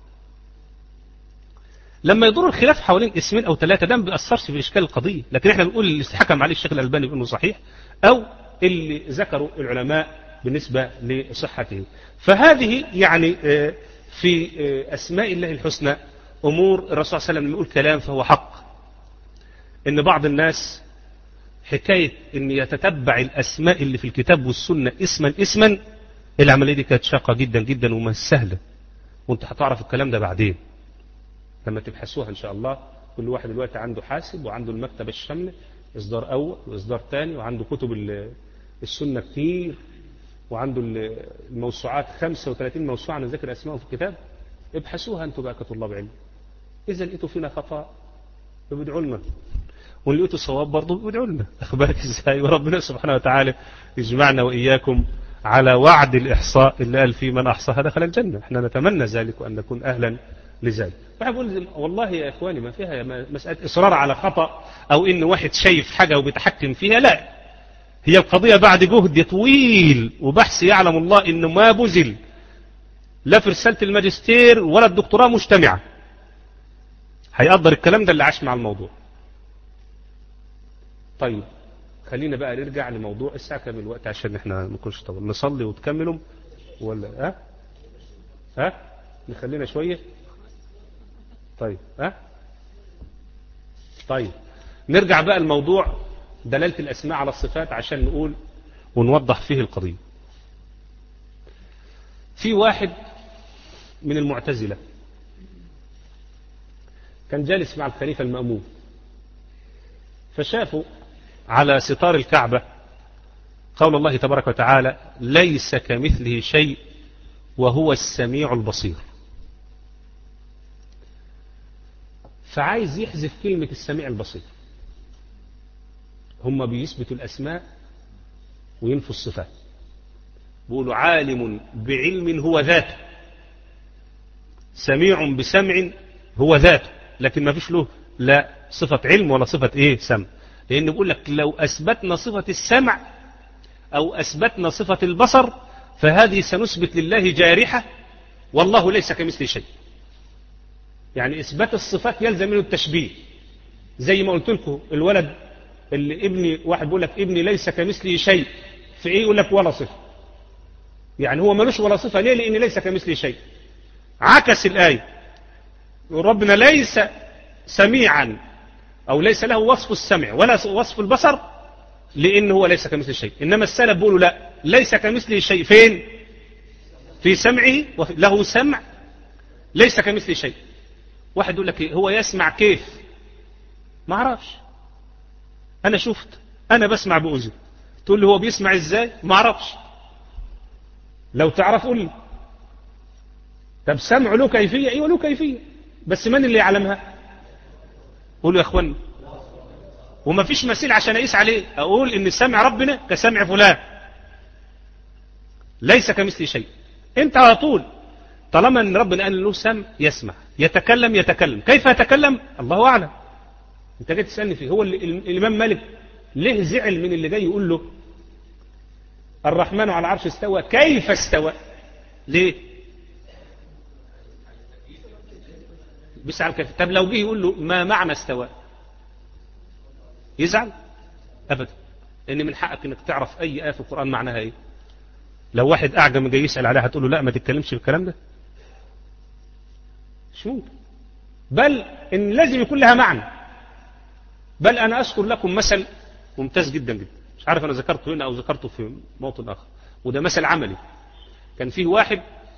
لما يدور الخلاف حوالين اسمين أو ثلاثة ده ما بيأثرش في إشكال القضية، لكن إحنا بنقول اللي حكم عليه الشيخ الألباني بأنه صحيح أو اللي ذكروا العلماء بالنسبة لصحته. فهذه يعني في أسماء الله الحسنى أمور الرسول صلى الله عليه وسلم يقول كلام فهو حق. إن بعض الناس حكاية إن يتتبع الأسماء اللي في الكتاب والسنة اسما اسما، العملية دي كانت شاقة جدا جدا وما سهلة، وانت هتعرف الكلام ده بعدين لما تبحثوها إن شاء الله. كل واحد دلوقتي عنده حاسب وعنده المكتبة الشاملة، إصدار أول وإصدار ثاني، وعنده كتب السنة كتير، وعنده الموسوعات خمسة وثلاثين موسوعة عن ذكر أسماء في الكتاب. ابحثوها أنتوا بقى كطلاب علم. إذا لقيتوا فينا خطأ بيدعوا لنا، وإن لقيتوا صواب برضه بيدعوا لنا. أخبارك إزاي؟ وربنا سبحانه وتعالى يجمعنا وإياكم على وعد الإحصاء اللي قال فيه من أحصاها دخل الجنة. احنا نتمنى ذلك وأن نكون أهلا لذلك. فأقول والله يا إخواني ما فيها مسألة إصرار على خطأ أو إن واحد شايف حاجة وبيتحكم فيها، لا. هي القضية بعد جهد طويل وبحث يعلم الله إنه ما بذل لا في رسالة الماجستير ولا الدكتوراه مجتمعة. هيقدر الكلام ده اللي عاش مع الموضوع. طيب خلينا بقى نرجع لموضوع الساعة كام الوقت عشان احنا ما نكونش طول نصلي وتكملوا ولا ها ها نخلينا شوية. طيب ها طيب نرجع بقى الموضوع دلالة الأسماء على الصفات عشان نقول ونوضح فيه القضية. في واحد من المعتزلة كان جالس مع الخليفة المأمون، فشافوا على ستار الكعبة قول الله تبارك وتعالى ليس كمثله شيء وهو السميع البصير. فعايز يحذف كلمة السميع البصير. هم بيثبتوا الأسماء وينفوا الصفات، بيقولوا عالم بعلم هو ذاته، سميع بسمع هو ذاته، لكن ما فيش له لا صفة علم ولا صفة ايه سمع. لأن بيقول لك لو أثبتنا صفة السمع أو أثبتنا صفة البصر فهذه سنثبت لله جارحة والله ليس كمثل شيء. يعني إثبات الصفات يلزم منه التشبيه. زي ما قلت لكم الولد اللي ابني، واحد بيقول لك ابني ليس كمثله شيء، في ايه يقول لك ولا صفة. يعني هو ملوش ولا صفة، ليه؟ لأن ليس كمثله شيء. عكس الآية، ربنا ليس سميعا أو ليس له وصف السمع ولا وصف البصر لأن هو ليس كمثله شيء. إنما السلف بيقولوا لا، ليس كمثله شيء فين؟ في سمعه، له سمع ليس كمثله شيء. واحد يقول لك هو يسمع كيف؟ ما اعرفش، أنا شفت، أنا بسمع بأذن. تقول لي هو بيسمع إزاي؟ ما اعرفش، لو تعرف قول لي. طب سمع له كيفية؟ أيوة له كيفية، بس من اللي يعلمها؟ قولوا يا أخوان. وما فيش مثيل عشان أقيس عليه أقول إن سمع ربنا كسمع فلان، ليس كمثل شيء. أنت على طول طالما أن ربنا قال له سمع يسمع، يتكلم يتكلم، كيف يتكلم؟ الله أعلم. أنت جاي تسألني فيه. هو الإمام مالك ليه زعل من اللي جاي يقول له الرحمن على العرش استوى، كيف استوى؟ ليه؟ بيسأل كيف. طب لو جه يقول له ما معنى استوى يزعل؟ أبدا، لأن من حقك إنك تعرف أي آية في القرآن معناها إيه. لو واحد أعجم جاي يسأل عليها هتقول له لا ما تتكلمش في الكلام ده؟ مش ممكن. بل إن لازم يكون لها معنى. بل أنا أذكر لكم مثل ممتاز جدا جدا، مش عارف أنا ذكرته هنا أو ذكرته في موطن آخر، وده مثل عملي. كان فيه واحد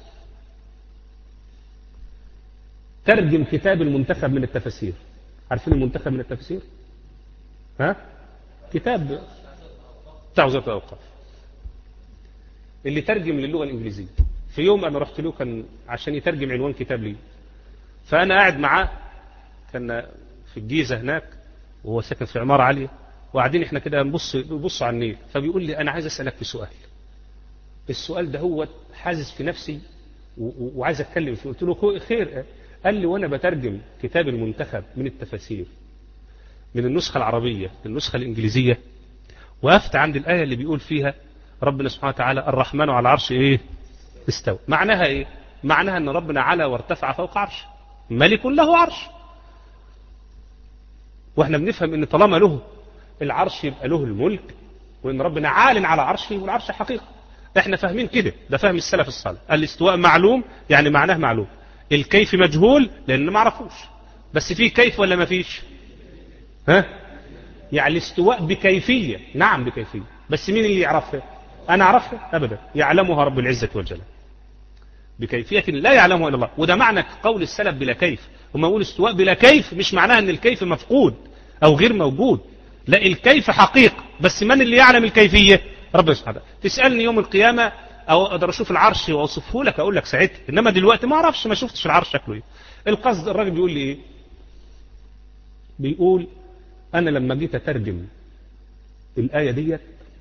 ترجم كتاب المنتخب من التفاسير. عارفين المنتخب من التفاسير؟ ها؟ كتاب بتاع وزارة الأوقاف اللي ترجم للغة الإنجليزية. في يوم أنا رحت له كان عشان يترجم عنوان كتاب لي، فأنا قاعد معاه، كان في الجيزة هناك وهو ساكن في عمارة عالية، وقاعدين احنا كده نبص نبص على النيل، فبيقول لي انا عايز اسالك في سؤال. السؤال ده هو حازز في نفسي وعايز اتكلم فيه. قلت له خير. قال لي وانا بترجم كتاب المنتخب من التفاسير من النسخه العربيه للنسخه الانجليزيه، وقفت عند الايه اللي بيقول فيها ربنا سبحانه وتعالى الرحمن على العرش ايه استوى. معناها ايه؟ معناها ان ربنا علا وارتفع فوق عرش، ملك له عرش. واحنا بنفهم ان طالما له العرش يبقى له الملك، وان ربنا عال على عرشه والعرش حقيقه. احنا فاهمين كده، ده فهم السلف الصالح. الاستواء معلوم يعني معناه معلوم، الكيف مجهول لان ما عرفوش. بس في كيف ولا ما فيش؟ ها؟ يعني الاستواء بكيفيه، نعم بكيفيه، بس مين اللي يعرفها؟ انا اعرفها؟ ابدا، يعلمها رب العزه والجلال بكيفيه لا يعلمها الا الله. وده معنى قول السلف بلا كيف. هم يقولوا استواء بلا كيف مش معناها ان الكيف مفقود او غير موجود، لا، الكيف حقيقه، بس من اللي يعلم الكيفيه؟ ربنا سبحانه وتعالى. تسالني يوم القيامه او اقدر اشوف العرش واوصفه لك اقول لك ساعتها، انما دلوقتي ما اعرفش، ما شفتش العرش شكله ايه. القصد الراجل بيقول لي ايه؟ بيقول انا لما جيت اترجم الايه ديت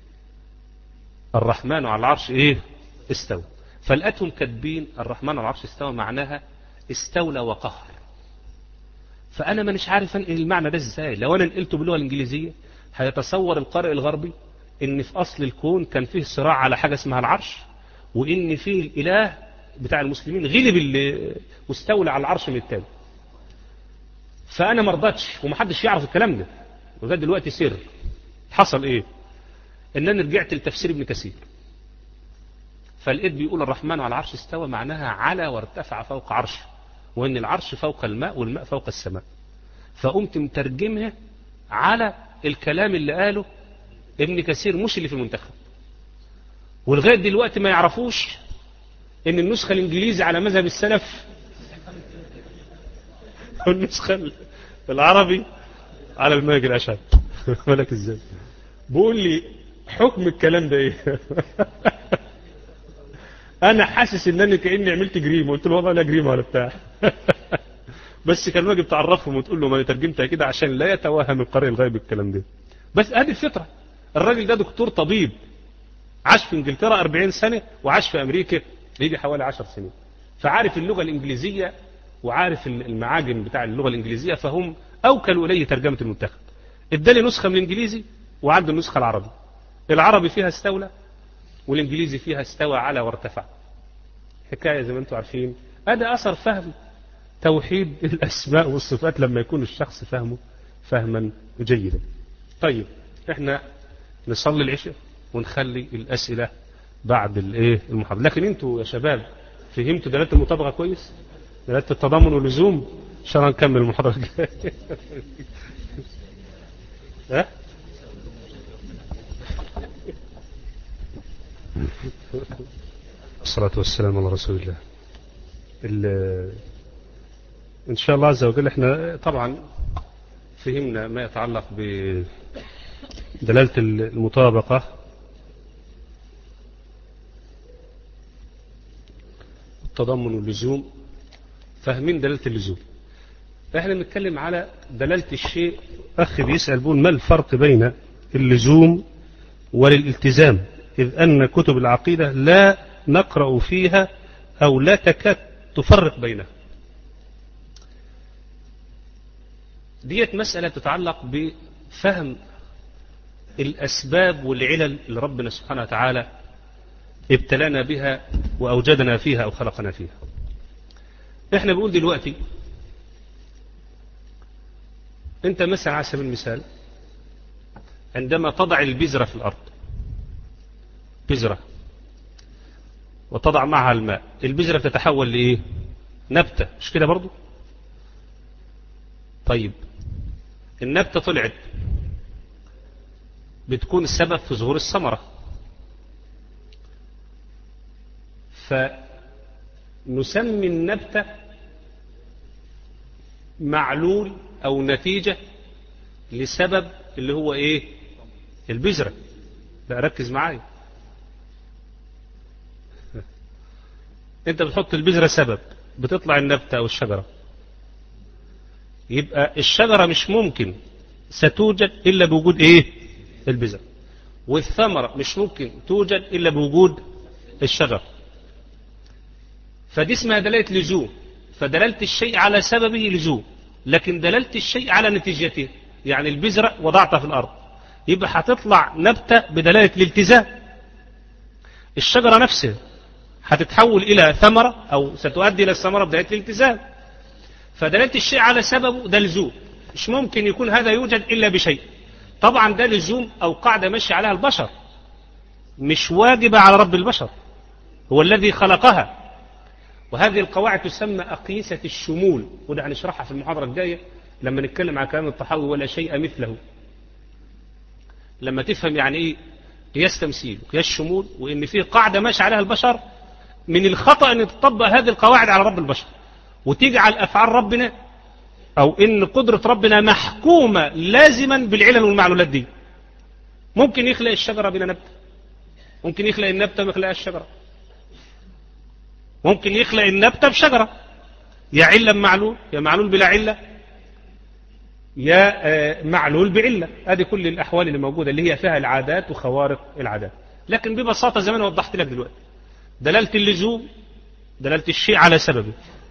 الرحمن على العرش ايه استوى، فلقيتهم كاتبين الرحمن على العرش استوى معناها استولى وقهر. فانا مانيش عارف انقل المعنى ده ازاي. لو انا نقلته باللغه الانجليزيه هيتصور القارئ الغربي ان في اصل الكون كان فيه صراع على حاجه اسمها العرش، وان فيه الاله بتاع المسلمين غلب واستولى على العرش من التاني. فانا ما رضيتش، ومحدش يعرف الكلام ده، وده دلوقتي سر. حصل ايه؟ ان انا رجعت لتفسير ابن كثير، فلقيت بيقول الرحمن على العرش استوى معناها على وارتفع فوق عرشه، وان العرش فوق الماء والماء فوق السماء. فقمت مترجمها على الكلام اللي قاله ابن كثير مش اللي في المنتخب. ولغايه دلوقتي ما يعرفوش ان النسخه الانجليزي على مذهب السلف والنسخه العربي على المنهج الاشعري. مالك ازاي؟ بقول لي حكم الكلام ده ايه؟ انا حاسس ان انا كاني عملت جريمه. قلت له والله لا جريمه ولا بتاع. بس كان واجب تعرفهم وتقول له ما انا ترجمتها كده عشان لا يتوهم القارئ الغايب الكلام ده. بس هذه الفطره. الراجل ده دكتور طبيب عاش في انجلترا أربعين سنه وعاش في امريكا يجي حوالي عشر سنين، فعارف اللغه الانجليزيه وعارف المعاجم بتاع اللغه الانجليزيه، فهم اوكلوا اليه ترجمه المنتخب. ادالي نسخه من الانجليزي وعنده النسخه العربي. العربي فيها استولى والانجليزي فيها استوى على وارتفع. حكايه زي ما انتم عارفين. هذا اثر فهم توحيد الاسماء والصفات لما يكون الشخص فهمه فهما جيدا. طيب احنا نصلي العشاء ونخلي الاسئله بعد الايه المحاضره. لكن انتوا يا شباب فهمتوا دلاله المطابقه كويس؟ دلاله التضامن واللزوم؟ ان شاء الله نكمل المحاضره الجايه. ها؟ الصلاة والسلام على رسول الله. إن شاء الله عز وجل احنا طبعا فهمنا ما يتعلق بدلالة المطابقة التضمن واللزوم. فاهمين دلالة اللزوم. احنا بنتكلم على دلالة الشيء. أخي بيسأل بيقول ما الفرق بين اللزوم والالتزام، إذ أن كتب العقيدة لا نقرأ فيها أو لا تكاد تفرق بينها. ديت مسألة تتعلق بفهم الأسباب والعلل اللي ربنا سبحانه وتعالى ابتلانا بها وأوجدنا فيها أو خلقنا فيها. احنا بنقول دلوقتي انت مثلا على سبيل المثال عندما تضع البذرة في الأرض، بذرة، وتضع معها الماء، البذرة تتحول لإيه؟ نبتة، مش كده برضو؟ طيب النبتة طلعت بتكون السبب في ظهور الثمرة، فنسمي النبتة معلول أو نتيجة لسبب اللي هو إيه؟ البذرة. لا ركز معايا. انت بتحط البذرة سبب بتطلع النبتة او الشجرة، يبقى الشجرة مش ممكن ستوجد الا بوجود ايه؟ البذرة. والثمرة مش ممكن توجد إلا بوجود الشجر. فدي اسمها دلالة لزوم. فدلالة الشيء على سببه لزوم، لكن دلالة الشيء على نتيجته، يعني البذرة وضعتها في الأرض يبقى هتطلع نبتة بدلالة الالتزام. الشجرة نفسها هتتحول إلى ثمرة أو ستؤدي إلى الثمرة بدلالة الالتزام. فدلالة الشيء على سببه ده لزوم، مش ممكن يكون هذا يوجد إلا بشيء. طبعا ده لزوم أو قاعدة ماشي عليها البشر، مش واجبة على رب البشر، هو الذي خلقها. وهذه القواعد تسمى أقيسة الشمول، وده هنشرحها في المحاضرة الجاية لما نتكلم عن كلام الطحاوي ولا شيء مثله. لما تفهم يعني إيه قياس تمثيل وقياس شمول، وإن فيه قاعدة ماشي عليها البشر، من الخطأ أن تطبق هذه القواعد على رب البشر وتجعل أفعال ربنا أو إن قدرة ربنا محكومة لازما بالعلل والمعلولات دي. ممكن يخلق الشجرة بلا نبتة، ممكن يخلق النبتة ما يخلقها الشجرة، ممكن يخلق النبتة بشجرة، يا علة بمعلول يا معلول بلا علة يا معلول بعلة. هذه كل الأحوال اللي موجودة اللي هي فيها العادات وخوارق العادات. لكن ببساطة زي ما أنا وضحت لك دلوقتي، دلالة اللزوم دلالة الشيء على سببه،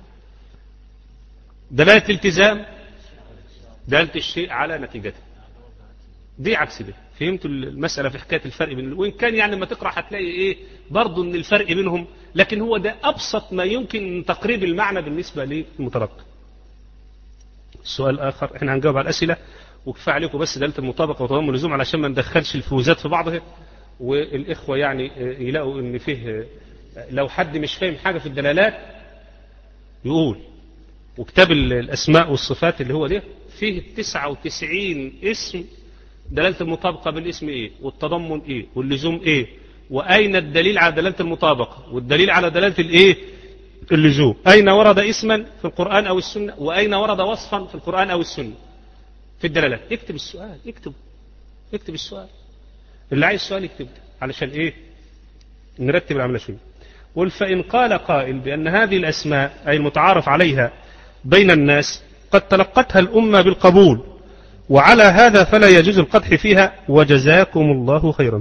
دلالة الالتزام دلالة الشيء على نتيجته. دي عكس ده. فهمتوا المسألة في حكاية الفرق بين، وإن كان يعني لما تقرأ هتلاقي إيه برضو إن الفرق بينهم، لكن هو ده أبسط ما يمكن تقريب المعنى بالنسبة للمتلقي. السؤال الآخر، إحنا هنجاوب على الأسئلة وكفاية عليكم بس دلالة المطابقة وتضمن اللزوم علشان ما ندخلش الفوزات في بعضها، والإخوة يعني يلاقوا إن فيه لو حد مش فاهم حاجة في الدلالات يقول. وكتاب الأسماء والصفات اللي هو ده فيه تسعة وتسعين اسم دلالة المطابقة بالاسم إيه، والتضمن إيه، واللزوم إيه، وأين الدليل على دلالة المطابقة والدليل على دلالة الإيه اللزوم. أين ورد اسما في القرآن أو السنة، وأين ورد وصفا في القرآن أو السنة في الدلالات. اكتب السؤال، اكتب اكتب السؤال، اللي عايز سؤال يكتب علشان إيه نرتب العمل شوية. قل فإن قال قائل بأن هذه الأسماء أي المتعارف عليها بين الناس قد تلقتها الأمة بالقبول، وعلى هذا فلا يجوز القدح فيها وجزاكم الله خيرا.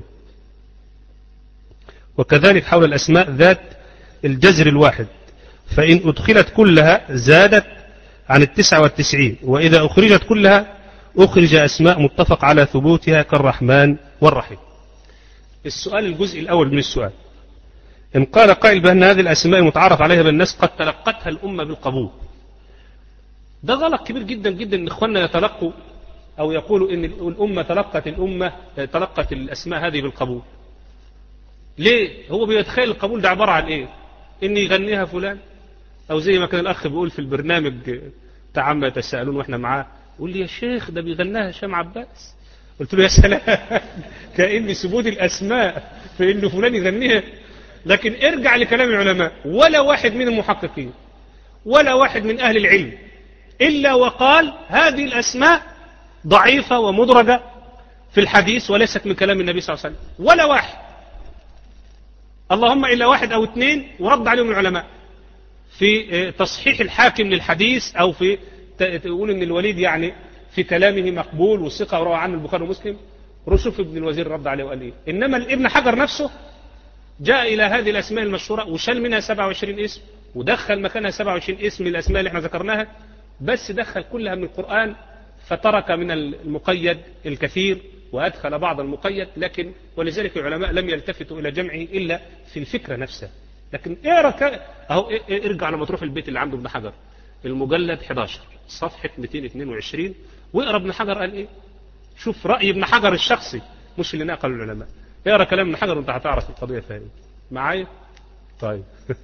وكذلك حول الأسماء ذات الجذر الواحد، فإن أدخلت كلها زادت عن التسعة والتسعين، وإذا أخرجت كلها أخرج أسماء متفق على ثبوتها كالرحمن والرحيم. السؤال الجزء الأول من السؤال، إن قال قائل بأن هذه الأسماء المتعارف عليها بالناس قد تلقتها الأمة بالقبول، ده غلط كبير جدا جدا إن إخواننا يتلقوا أو يقولوا إن الأمة تلقت الأمة تلقت الأسماء هذه بالقبول. ليه؟ هو بيتخيل القبول ده عبارة عن إيه؟ إن يغنيها فلان، أو زي ما كان الأخ بيقول في البرنامج بتاع عما يتساءلون وإحنا معاه، يقول لي يا شيخ ده بيغناها هشام عباس. قلت له يا سلام، كأن ثبوت الأسماء في إنه فلان يغنيها. لكن ارجع لكلام العلماء، ولا واحد من المحققين ولا واحد من أهل العلم إلا وقال هذه الأسماء ضعيفة ومدرجة في الحديث وليست من كلام النبي صلى الله عليه وسلم، ولا واحد، اللهم إلا واحد أو اثنين ورد عليهم العلماء في تصحيح الحاكم للحديث، أو في تقول إن الوليد يعني في كلامه مقبول والثقة وروى عنه البخاري ومسلم. رشوف ابن الوزير رد عليه وقال إيه. إنما ابن حجر نفسه جاء إلى هذه الأسماء المشهورة وشال منها سبعة وعشرين اسم ودخل مكانها سبعة وعشرين اسم من الأسماء اللي احنا ذكرناها، بس دخل كلها من القرآن، فترك من المقيد الكثير وأدخل بعض المقيد. لكن ولذلك العلماء لم يلتفتوا إلى جمعه إلا في الفكرة نفسها. لكن اقرأ أهو، ارجع لما تروح البيت اللي عنده ابن حجر المجلد أحد عشر صفحة مئتين واثنين وعشرين واقرأ ابن حجر قال إيه. شوف رأي ابن حجر الشخصي مش اللي نقل العلماء. اقرأ كلام ابن حجر وانت هتعرف القضية فيها ايه. معايا؟ طيب.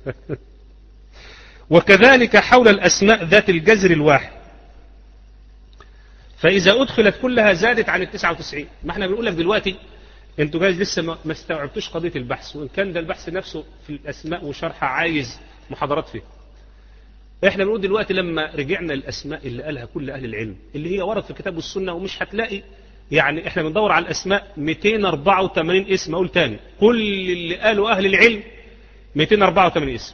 وكذلك حول الأسماء ذات الجذر الواحد، فإذا أدخلت كلها زادت عن التسعة وتسعين. ما احنا بنقول لك دلوقتي انتوا جايز لسه ما استوعبتوش قضية البحث، وإن كان ده البحث نفسه في الأسماء وشرحها عايز محاضرات فيه. احنا بنقول دلوقتي لما رجعنا الأسماء اللي قالها كل أهل العلم اللي هي ورد في الكتاب والسنة، ومش هتلاقي يعني احنا بندور على الأسماء مئتين وأربعة وثمانين اسم. أقول تاني، كل اللي قالوا أهل العلم مئتين وأربعة وثمانين اسم.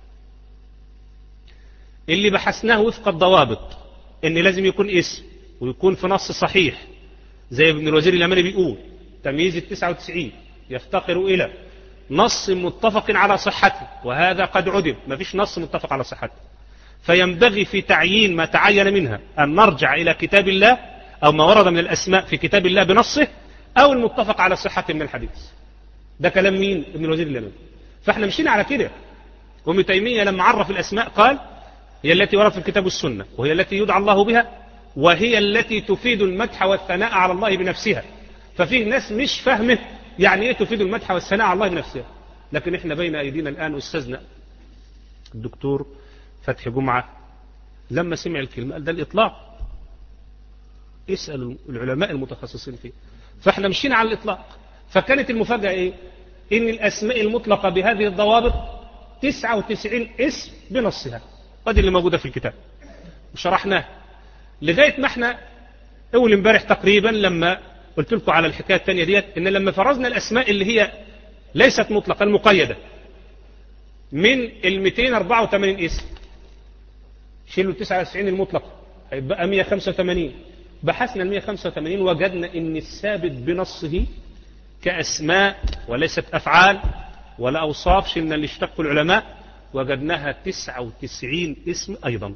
اللي بحثناه وفق الضوابط ان لازم يكون اسم ويكون في نص صحيح زي ابن الوزير اليماني بيقول، تمييز التسعة وتسعين يفتقر إلى نص متفق على صحته، وهذا قد عدم، ما فيش نص متفق على صحته، فينبغي في تعيين ما تعين منها أن نرجع إلى كتاب الله أو ما ورد من الأسماء في كتاب الله بنصه أو المتفق على صحته من الحديث. ده كلام مين؟ ابن الوزير اليماني. فاحنا مشينا على كده. وابن تيمية لما عرف الأسماء قال هي التي وردت في الكتاب والسنة، وهي التي يدعى الله بها، وهي التي تفيد المدح والثناء على الله بنفسها. ففيه ناس مش فاهمه يعني ايه تفيد المدح والثناء على الله بنفسها. لكن احنا بين ايدينا الان استاذنا الدكتور فتحي جمعة لما سمع الكلمة قال ده الاطلاق، اسأل العلماء المتخصصين فيه. فاحنا مشينا على الاطلاق. فكانت المفاجأة ايه؟ ان الاسماء المطلقة بهذه الضوابط تسعة وتسعين اسم بنصها، ودي اللي موجودة في الكتاب وشرحناه لغاية ما احنا اول امبارح تقريبا لما قلت لكم على الحكاية الثانية ديت، ان لما فرزنا الاسماء اللي هي ليست مطلقة المقيدة من ال مئتين وأربعة وثمانين اسم، شيلوا تسعة وتسعين المطلقة هيبقى مئة وخمسة وثمانين. بحثنا ال مئة وخمسة وثمانين وجدنا ان الثابت بنصه كأسماء وليست أفعال ولا أوصاف، شلنا اللي اشتقوا العلماء وجدناها تسعة وتسعين اسم أيضا.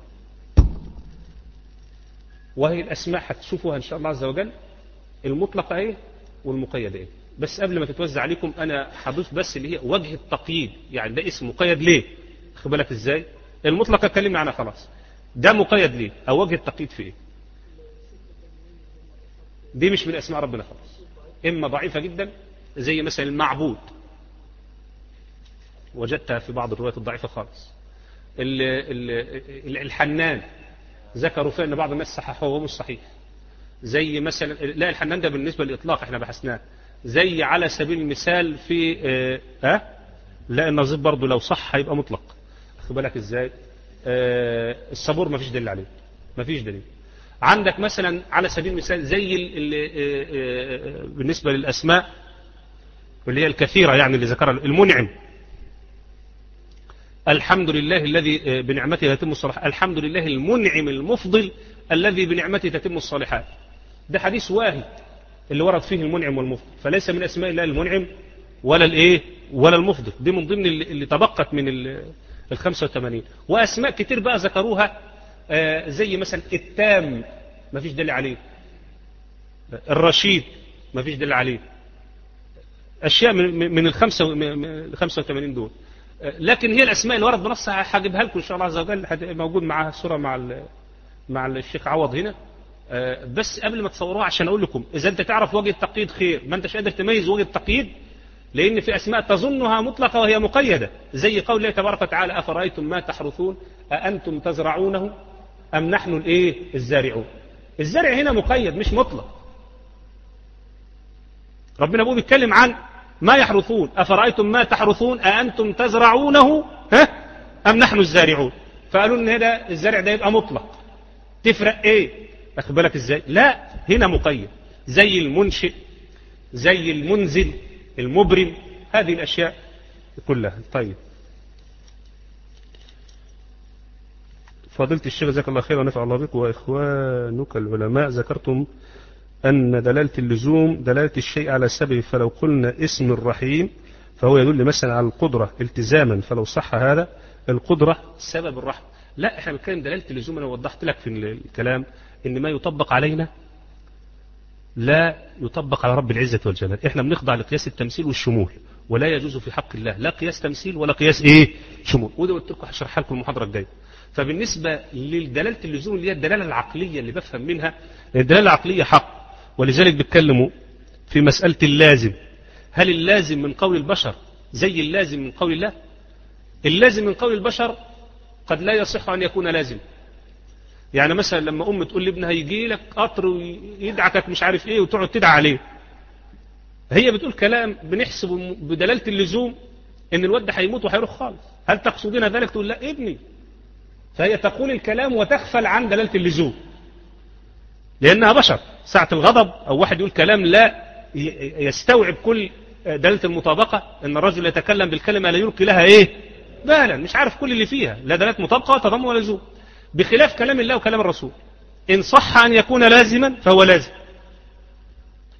وهي الأسماء هتشوفوها إن شاء الله عز وجل، المطلقة ايه والمقيدة ايه. بس قبل ما تتوزع عليكم أنا حضيف بس اللي هي وجه التقييد، يعني ده اسم مقيد ليه؟ خد بالك إزاي؟ المطلقة اتكلمنا عنها خلاص، ده مقيد ليه؟ أو وجه التقييد في ايه؟ دي مش من أسماء ربنا خلاص، إما ضعيفة جدا زي مثلا المعبود، وجدتها في بعض الروايات الضعيفة خالص. ال ال الحنان ذكروا فيه أن بعض الناس صححوه وهو مش صحيح. زي مثلا لا الحنان ده بالنسبة للإطلاق احنا بحثناه، زي على سبيل المثال في اه, اه لا النظيف برضو لو صح هيبقى مطلق. خد بالك ازاي؟ اه الصبور ما فيش دليل عليه، ما فيش دليل. عندك مثلا على سبيل المثال زي ال ال اه بالنسبة للأسماء اللي هي الكثيرة يعني اللي ذكرها المنعم، الحمد لله الذي بنعمته تتم الصالحات، الحمد لله المنعم المفضل الذي بنعمته تتم الصالحات. ده حديث واحد اللي ورد فيه المنعم والمفضل، فليس من اسماء الله المنعم ولا الايه ولا المفضل. دي من ضمن اللي تبقت من ال خمسة وثمانين. واسماء كتير بقى ذكروها آه زي مثلا التام ما فيش دليل عليه، الرشيد ما فيش دليل عليه، اشياء من من الخمسة خمسة وثمانين دول. لكن هي الاسماء اللي ورد بنصها هجيبها لكم ان شاء الله عز وجل، موجود معاها صوره مع مع الشيخ عوض هنا. بس قبل ما تصوروها عشان اقول لكم اذا انت تعرف وجه التقييد خير، ما انتش قادر تميز وجه التقييد لان في اسماء تظنها مطلقه وهي مقيده، زي قول الله تبارك وتعالى افرايتم ما تحرثون اانتم تزرعونه ام نحن الايه الزارعون. الزرع هنا مقيد مش مطلق. ربنا ابوه بيتكلم عن ما يحرثون، أفرأيتم ما تحرثون أأنتم تزرعونه ها أم نحن الزارعون. فقالوا إن هذا الزرع ده يبقى مطلق، تفرق إيه؟ أخذ بالك إزاي؟ لا هنا مقيد، زي المنشئ زي المنزل المبرم، هذه الأشياء كلها. طيب فضيلة الشيخ جزاك الله خير ونفع الله بك وإخوانك العلماء، ذكرتم أن دلالة اللزوم دلالة الشيء على السبب، فلو قلنا اسم الرحيم فهو يدل مثلا على القدرة التزاما، فلو صح هذا القدرة سبب الرحمة. لا احنا بنتكلم دلالة اللزوم، أنا وضحت لك في الكلام إن ما يطبق علينا لا يطبق على رب العزة والجلال. احنا بنخضع لقياس التمثيل والشمول، ولا يجوز في حق الله لا قياس تمثيل ولا قياس ايه شمول. وده قلت لكم هشرحها لكم المحاضرة الجاية. فبالنسبة لدلالة اللزوم اللي هي الدلالة العقلية اللي بفهم منها، الدلالة العقلية حق، ولذلك بيتكلموا في مسألة اللازم. هل اللازم من قول البشر زي اللازم من قول الله؟ اللازم من قول البشر قد لا يصح أن يكون لازم. يعني مثلا لما أم تقول لابنها يجي لك قطر ويدعكك مش عارف ايه وتقعد تدعى عليه، هي بتقول كلام بنحسب بدلالة اللزوم ان الواد ده هيموت وهيروح خالص، هل تقصدين ذلك؟ تقول لا ابني. فهي تقول الكلام وتغفل عن دلالة اللزوم لأنها بشر. ساعة الغضب أو واحد يقول كلام لا يستوعب كل دلالة المطابقة، إن الرجل يتكلم بالكلمة لا يلقي لها إيه بالا، مش عارف كل اللي فيها، لا دلالة مطابقة وتضمن ولا لزوم، بخلاف كلام الله وكلام الرسول. إن صح أن يكون لازما فهو لازم،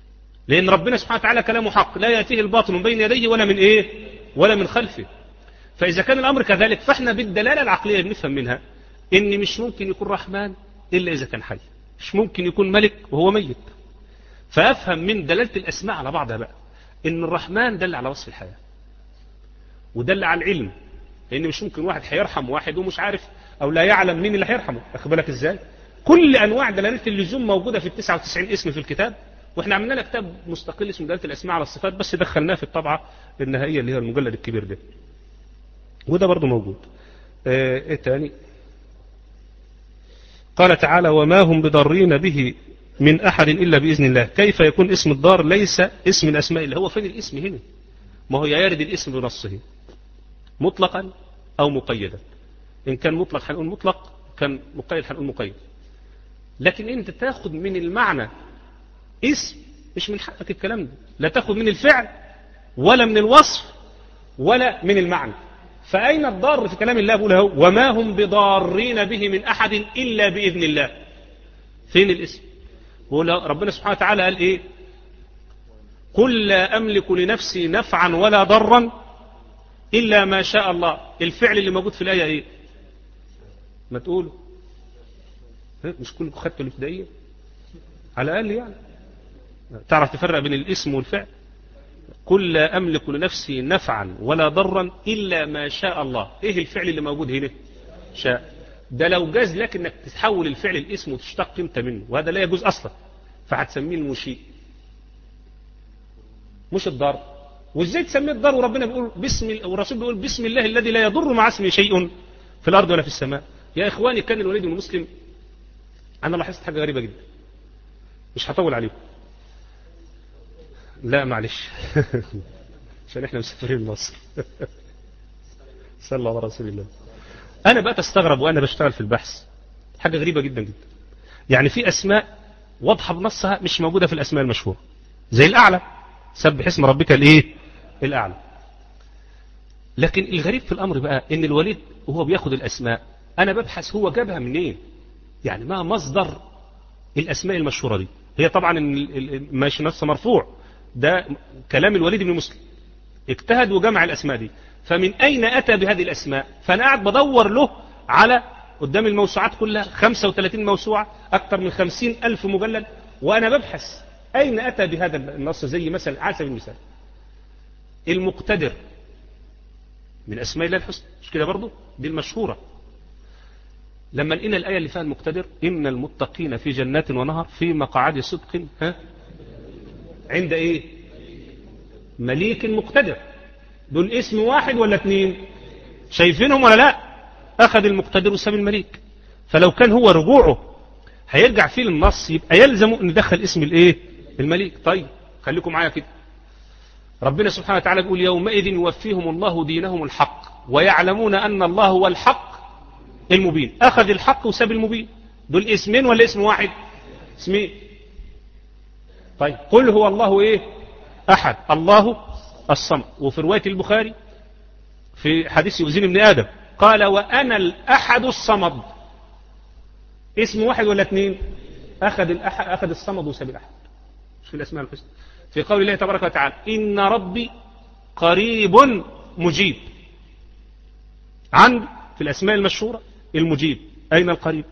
لأن ربنا سبحانه وتعالى كلامه حق، لا يأتيه الباطل من بين يديه ولا من إيه ولا من خلفه. فإذا كان الأمر كذلك فإحنا بالدلالة العقلية بنفهم منها إن مش ممكن يكون رحمن إلا إذا كان حي، مش ممكن يكون ملك وهو ميت. فأفهم من دلالة الأسماء على بعضها بقى إن الرحمن دل على وصف الحياة ودل على العلم، لأن مش ممكن واحد هيرحم واحد ومش عارف أو لا يعلم مين اللي هيرحمه. أخد بالك إزاي؟ كل أنواع دلالة اللزوم موجودة في التسعة وتسعين اسم في الكتاب، وإحنا عملنا لنا كتاب مستقل اسمه دلالة الأسماء على الصفات، بس دخلناه في الطبعة النهائية اللي هي المجلد الكبير ده، وده برضه موجود. آه إيه تاني؟ قال تعالى وما هم بضارين به من أحد إلا بإذن الله. كيف يكون اسم الضار ليس اسم من أسماء الله؟ هو فين الاسم هنا؟ ما هو يرد الاسم بنصه مطلقا أو مقيدا. إن كان مطلق هنقول مطلق، كان مقيد هنقول مقيد. لكن أنت تاخد من المعنى اسم، مش من حقك الكلام ده، لا تاخد من الفعل ولا من الوصف ولا من المعنى. فأين الضار في كلام الله؟ بقوله وما هم بضارين به من أحد إلا بإذن الله. فين الاسم؟ ربنا سبحانه وتعالى قال إيه؟ قل لا أملك لنفسي نفعا ولا ضرا إلا ما شاء الله. الفعل اللي موجود في الآية إيه؟ ما تقولوا مش كلكم خدتوا الابتدائية على الأقل يعني تعرف تفرق بين الاسم والفعل. قل لا أملك لنفسي نفعا ولا ضرا إلا ما شاء الله. إيه الفعل اللي موجود هنا؟ شاء. ده لو جاز لك انك تحول الفعل الاسم وتشتق انت منه، وهذا لا يجوز اصلا، فهتسميه المشيء مش الضار. وازاي تسميه الضار وربنا بيقول بسم والرسول بيقول بسم الله الذي لا يضر مع اسمه شيء في الارض ولا في السماء؟ يا اخواني كان الوليد بن مسلم، انا لاحظت حاجه غريبه جدا، مش هطول عليكم، لا معلش عشان احنا مسافرين مصر صلى الله على رسول الله. أنا بقى تستغرب وأنا بشتغل في البحث حاجة غريبة جدا جدا. يعني في أسماء واضحة بنصها مش موجودة في الأسماء المشهورة، زي الأعلى، سبح اسم ربك الإيه؟ الأعلى. لكن الغريب في الأمر بقى إن الوليد وهو بياخد الأسماء أنا ببحث هو جابها منين؟ يعني ما مصدر الأسماء المشهورة دي؟ هي طبعا ماشي نص مرفوع، ده كلام الوليد بن مسلم، اجتهد وجمع الأسماء دي، فمن أين أتى بهذه الأسماء؟ فأنا قاعد بدور له على قدام الموسوعات كلها خمسة وثلاثين موسوعة، أكثر من خمسين ألف مجلد، وأنا ببحث أين أتى بهذا النص. زي مثلا على سبيل المثال المقتدر من أسماء الله الحسنى، مش كده برضو؟ دي المشهورة. لما لقينا الآية اللي فيها المقتدر إن المتقين في جنات ونهر في مقعد صدق ها عند إيه؟ مليك مقتدر. دول اسم واحد ولا اثنين؟ شايفينهم ولا لا؟ أخذ المقتدر وساب المليك. فلو كان هو رجوعه هيرجع فيه للنص يبقى يلزم أن يدخل اسم الايه؟ المليك. طيب خليكم معايا كده، ربنا سبحانه وتعالى يقول يومئذ يوفيهم الله دينهم الحق ويعلمون أن الله هو الحق المبين. أخذ الحق وساب المبين. دول اسمين ولا اسم واحد؟ اسمين. طيب قل هو الله ايه؟ أحد، الله الصمد. وفي رواية البخاري في حديث يؤذين ابن آدم قال وأنا الأحد الصمد. اسم واحد ولا اثنين؟ أخذ الأحد، أخذ الصمد وساب الأحد. مش في الأسماء الحسنى. في قول الله تبارك وتعالى إن ربي قريب مجيب. عند في الأسماء المشهورة المجيب. أين القريب؟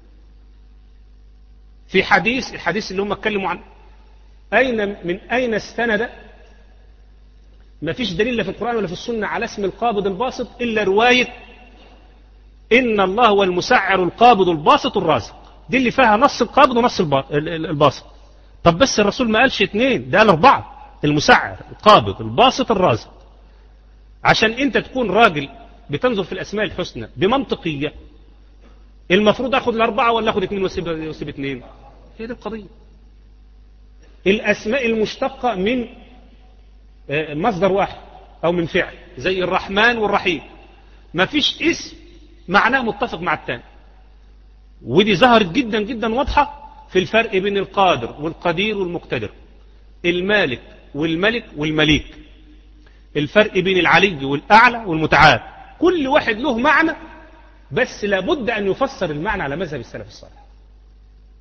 في حديث الحديث اللي هم اتكلموا عنه أين من أين استند؟ ما فيش دليل لا في القرآن ولا في السنة على اسم القابض الباسط إلا رواية إن الله هو المسعر القابض الباسط الرازق. دي اللي فيها نص القابض ونص الباسط. طب بس الرسول ما قالش اثنين، ده قال أربعة، المسعر القابض الباسط الرازق. عشان أنت تكون راجل بتنظر في الأسماء الحسنى بمنطقية، المفروض أخذ الأربعة ولا أخذ اثنين وسيب, وسيب اثنين؟ هي دي القضية. الأسماء المشتقة من مصدر واحد أو من فعل زي الرحمن والرحيم، ما فيش اسم معناه متفق مع الثاني. ودي ظهرت جدا جدا واضحة في الفرق بين القادر والقدير والمقتدر، المالك والملك والمليك، الفرق بين العلي والأعلى والمتعال. كل واحد له معنى، بس لابد أن يفسر المعنى على مذهب السلف الصالح.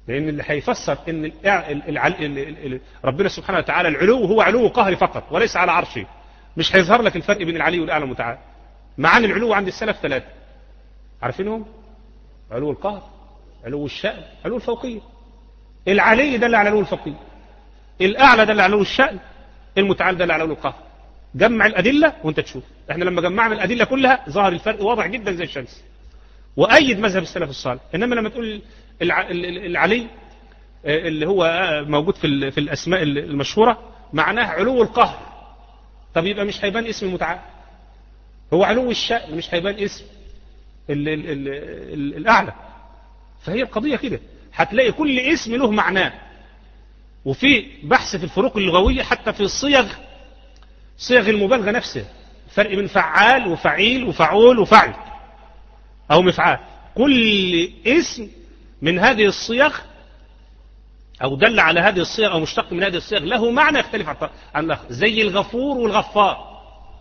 لأن اللي هيفسر إن ربنا سبحانه وتعالى العلو هو علو قهري فقط وليس على عرشه، مش هيظهر لك الفرق بين العلي والأعلى المتعالى. معاني العلو عند السلف ثلاثة عارفينهم؟ علو القهر، علو الشأن، علو الفوقية. العلي دل على علو الفوقية، الأعلى دل على علو الشأن، المتعال دل على علو القهر. جمع الأدلة وانت تشوف. احنا لما جمعنا الأدلة كلها ظهر الفرق واضح جدا زي الشمس، وأيد مذهب السلف الصالح. إنما لما تقول العلي اللي هو موجود في في الأسماء المشهورة معناه علو القهر، طب يبقى مش هيبان اسم المتعال. هو علو الشأن مش هيبان اسم ال ال ال ال الأعلى. فهي القضية كده، هتلاقي كل اسم له معناه. وفي بحث في الفروق اللغوية حتى في الصيغ، صيغ المبالغة نفسها، فرق بين فعال وفعيل وفعول وفعل أو مفعال. كل اسم من هذه الصيغ أو دل على هذه الصيغ أو مشتق من هذه الصيغ له معنى يختلف عن الآخر. زي الغفور والغفار.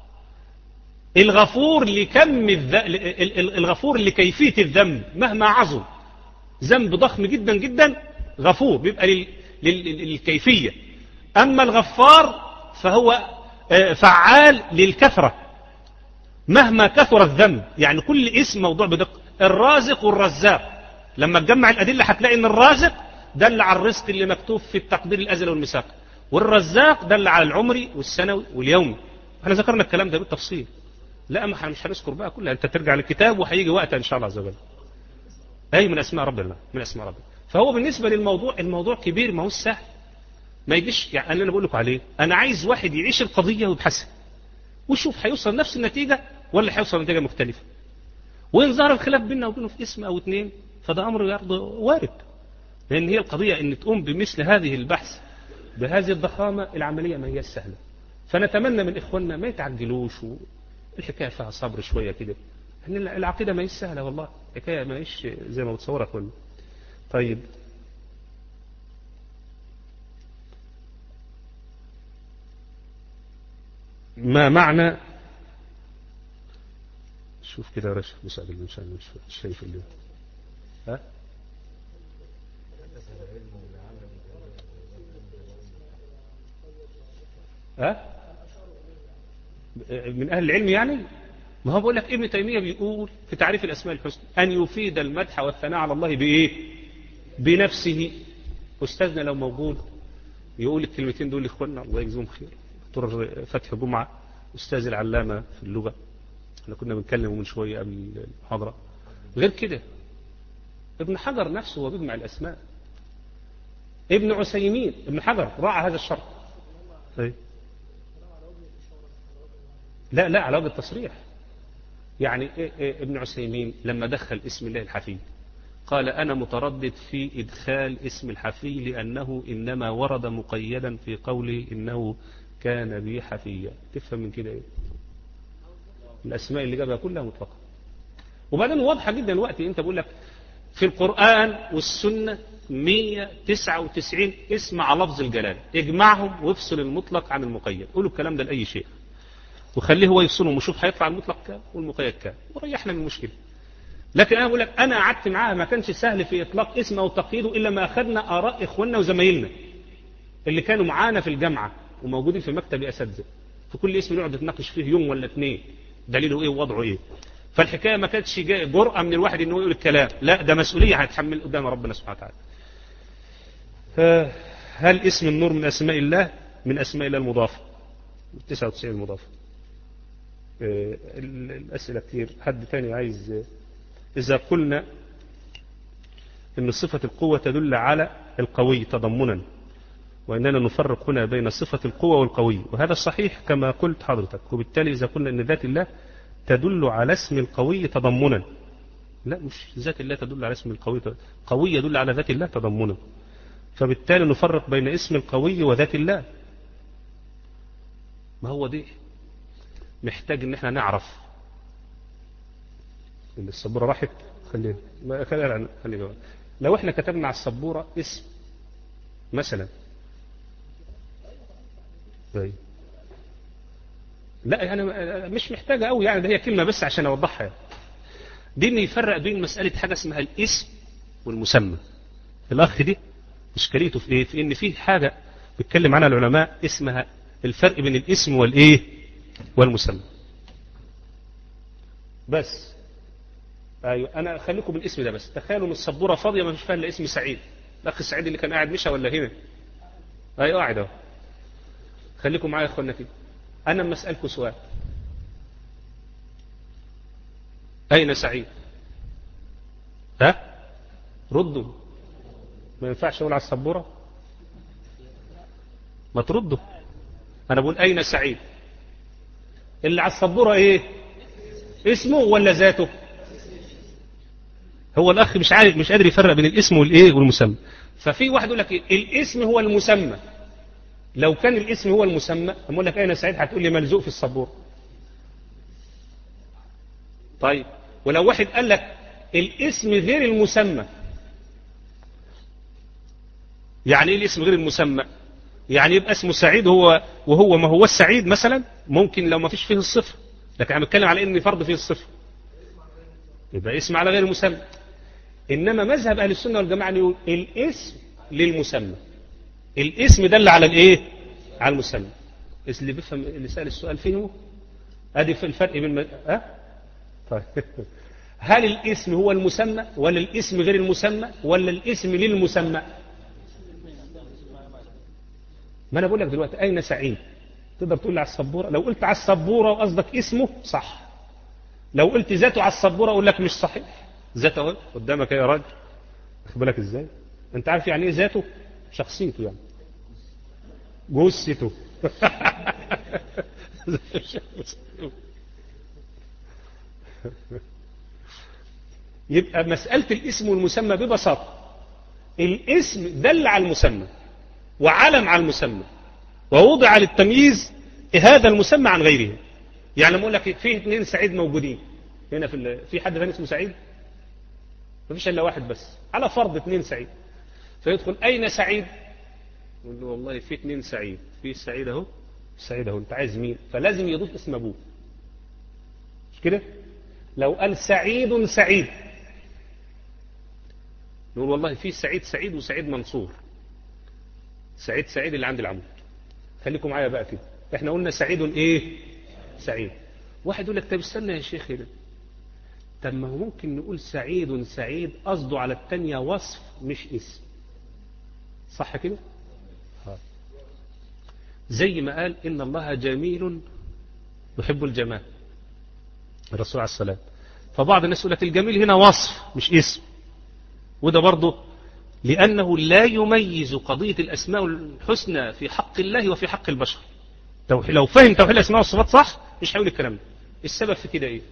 الغفور لكم الذ... الغفور لكيفية الذنب مهما عظم، ذنب ضخم جدا جدا غفور بيبقى لل... لل... للكيفية. أما الغفار فهو فعال للكثرة مهما كثر الذنب. يعني كل اسم موضوع بدقة. الرازق والرزاق لما تجمع الأدلة هتلاقي أن الرازق دل على الرزق اللي مكتوب في التقدير الأزلي والميثاق، والرزاق دل على العمري والسنوي واليومي. احنا ذكرنا الكلام ده بالتفصيل، لا ما احنا مش هنذكر بقى كلها، انت ترجع للكتاب وهيجي وقتها ان شاء الله عز وجل. اي من اسماء ربنا، من اسماء ربنا. فهو بالنسبه للموضوع الموضوع كبير، ما هو سهل، ما يجيش يعني اللي انا بقول لكم عليه. انا عايز واحد يعيش القضيه ويبحثها ويشوف هيوصل نفس النتيجه ولا هيوصل نتيجه مختلفه. وان ظهر الخلاف بيننا وبينه في اسم او اثنين فده امر يرضى وارد، لان هي القضيه ان تقوم بمثل هذه البحث بهذه الضخامه، العمليه ما هي سهله. فنتمنى من اخواننا ما يتعجلوش، الحكايه فيها صبر شويه كده. ان العقيده ما هي سهله والله، الحكايه ما هيش زي ما بتصورها كله. طيب ما معنى، شوف كده رش مساعد الانسان مش شايف اللي ها ها من اهل العلم يعني. ما هو بقول لك ابن تيميه بيقول في تعريف الاسماء الحسنى ان يفيد المدح والثناء على الله بايه؟ بنفسه. استاذنا لو موجود يقول الكلمتين دول لاخواننا الله يجزيهم خير. دكتور فتحي جمعه استاذ العلامه في اللغه، احنا كنا بنتكلم من شويه قبل المحاضره. غير كده ابن حجر نفسه هو بيجمع الاسماء. ابن عثيمين ابن حجر راعى هذا الشرط. طيب لا لا على وجه التصريح. يعني ابن عثيمين لما دخل اسم الله الحفي قال أنا متردد في إدخال اسم الحفي لأنه إنما ورد مقيدا في قوله إنه كان بي حفيا. تفهم من كده إيه؟ الأسماء اللي جابها كلها مطلقة. وبعدين واضحة جدا الوقت، أنت بقول لك في القرآن والسنة مئة وتسعة وتسعين اسم على لفظ الجلالة، اجمعهم وافصل المطلق عن المقيد. قولوا الكلام ده لأي شيء وخليه هو يفصلهم وشوف هيطلع المطلق كام والمقيد كام وريحنا من المشكلة. لكن أنا بقول لك أنا قعدت معاها ما كانش سهل في إطلاق اسم أو تقييده إلا ما أخذنا آراء إخواننا وزمايلنا اللي كانوا معانا في الجامعة وموجودين في مكتب أساتذة. في كل اسم نقعد نتناقش فيه يوم ولا اثنين دليله إيه ووضعه إيه. فالحكاية ما كانتش جرأة من الواحد إنه يقول الكلام، لا ده مسؤولية هتحمل قدام ربنا سبحانه وتعالى. هل اسم النور من أسماء الله؟ من أسماء الله المضافة تسعة وتسعين المضافة. الأسئلة كتير. حد تاني عايز، إذا قلنا إن صفة القوة تدل على القوي تضمنا، وإننا نفرق هنا بين صفة القوة والقوي، وهذا صحيح كما قلت حضرتك. وبالتالي إذا قلنا إن ذات الله تدل على اسم القوي تضمنا، لا مش ذات الله تدل على اسم القوي، قوي يدل على ذات الله تضمنا. فبالتالي نفرق بين اسم القوي وذات الله. ما هو دي محتاج ان احنا نعرف. السبورة راحت، خلينا خلينا خلينا لو احنا كتبنا على السبورة اسم مثلا طيب لا يعني مش محتاجة قوي يعني، ده هي كلمة بس عشان اوضحها. دي ان يفرق بين مسألة حاجة اسمها الاسم والمسمى. الأخ دي إشكاليته في إيه؟ في إن في حاجة بيتكلم عنها العلماء اسمها الفرق بين الاسم والإيه والمسمى. بس أيوة أنا خليكم بالاسم ده بس. تخيلوا من السبورة فاضية ما فيش فيها إلا اسم سعيد. الأخ السعيد اللي كان قاعد مشى ولا هنا؟ أيوة قاعد أهو. خليكم معايا يا إخوانا كده. أنا لما أسألكم سؤال أين سعيد؟ ها؟ ردوا. ما ينفعش أقول على السبورة؟ ما تردوا. أنا بقول أين سعيد؟ اللي على السبورة إيه؟ اسمه ولا ذاته؟ هو الأخ مش عارف مش قادر يفرق بين الاسم والإيه والمسمى. ففي واحد يقول لك إيه؟ الاسم هو المسمى. لو كان الاسم هو المسمى أقول لك أين سعيد هتقول لي ملزوق في السبورة. طيب ولو واحد قال لك الاسم غير المسمى، يعني ايه الاسم غير المسمى؟ يعني يبقى اسمه سعيد هو وهو ما هو السعيد مثلا، ممكن لو ما فيش فيه الصفة، لكن انا بتكلم على ان فرض فيه الصفة يبقى اسم على غير المسمى. انما مذهب اهل السنة والجماعة يقول الاسم للمسمى، الاسم دل على الايه؟ على المسمى. اللي بيفهم اللي سأل السؤال فيه ادي في الفرق بين ها طيب هل الاسم هو المسمى ولا الاسم غير المسمى ولا الاسم للمسمى؟ ما انا بقول لك دلوقتي اين سعيد تقدر تقول لي على السبوره. لو قلت على السبوره وقصدك اسمه صح، لو قلت ذاته على السبوره اقول لك مش صحيح. ذاته اهو قدامك يا راجل، واخد بالك ازاي؟ انت عارف يعني ايه ذاته؟ شخصيته يعني جثته يبقى مسألة الاسم والمسمى ببساطة الاسم دل على المسمى وعلم على المسمى ووضع للتمييز هذا المسمى عن غيره. يعني لما اقول لك فيه اثنين سعيد موجودين هنا في ال... في حد ثاني اسمه سعيد؟ ما فيش الا واحد بس، على فرض اثنين سعيد. فيدخل اين سعيد؟ يقول له والله في اثنين سعيد، في سعيد اهو سعيد اهو، انت عايز مين؟ فلازم يضيف اسم ابوه، مش كده؟ لو قال سعيد سعيد نقول والله في سعيد سعيد وسعيد منصور. سعيد سعيد اللي عند العمود. خليكم معايا بقى كده، احنا قلنا سعيد ايه؟ سعيد. واحد يقول لك طب استنى يا شيخ هنا، طب ما هو ممكن نقول سعيد سعيد قصده على الثانيه وصف مش اسم، صح كده؟ زي ما قال ان الله جميل يحب الجمال الرسول عليه السلام. فبعض الناس يقول لك الجميل هنا وصف مش اسم، وده برضه لأنه لا يميز قضية الأسماء الحسنى في حق الله وفي حق البشر. لو فهم توحيد الأسماء والصفات صح مش هيقول الكلام ده. السبب في كده إيه؟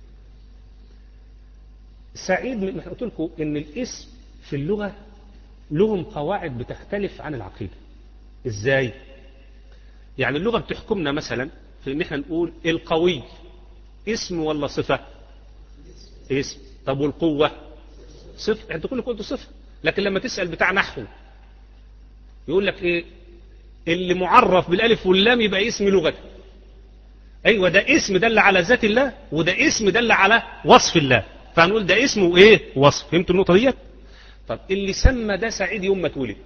سعيد من قلت لكم إن الاسم في اللغة لهم قواعد بتختلف عن العقيدة. إزاي؟ يعني اللغة بتحكمنا مثلا في إن إحنا نقول القوي اسم ولا صفة؟ اسم. طب والقوة؟ صفة. أنت كل قلت صفة، لكن لما تسأل بتاع نحو يقول لك ايه؟ اللي معرف بالالف واللام يبقى اسم لغته. ايوه ده اسم دل على ذات الله وده اسم دل على وصف الله، فهنقول ده اسم وايه؟ وصف. فهمتوا النقطه ديت؟ طب اللي سمى ده سعيد يوم ما اتولد،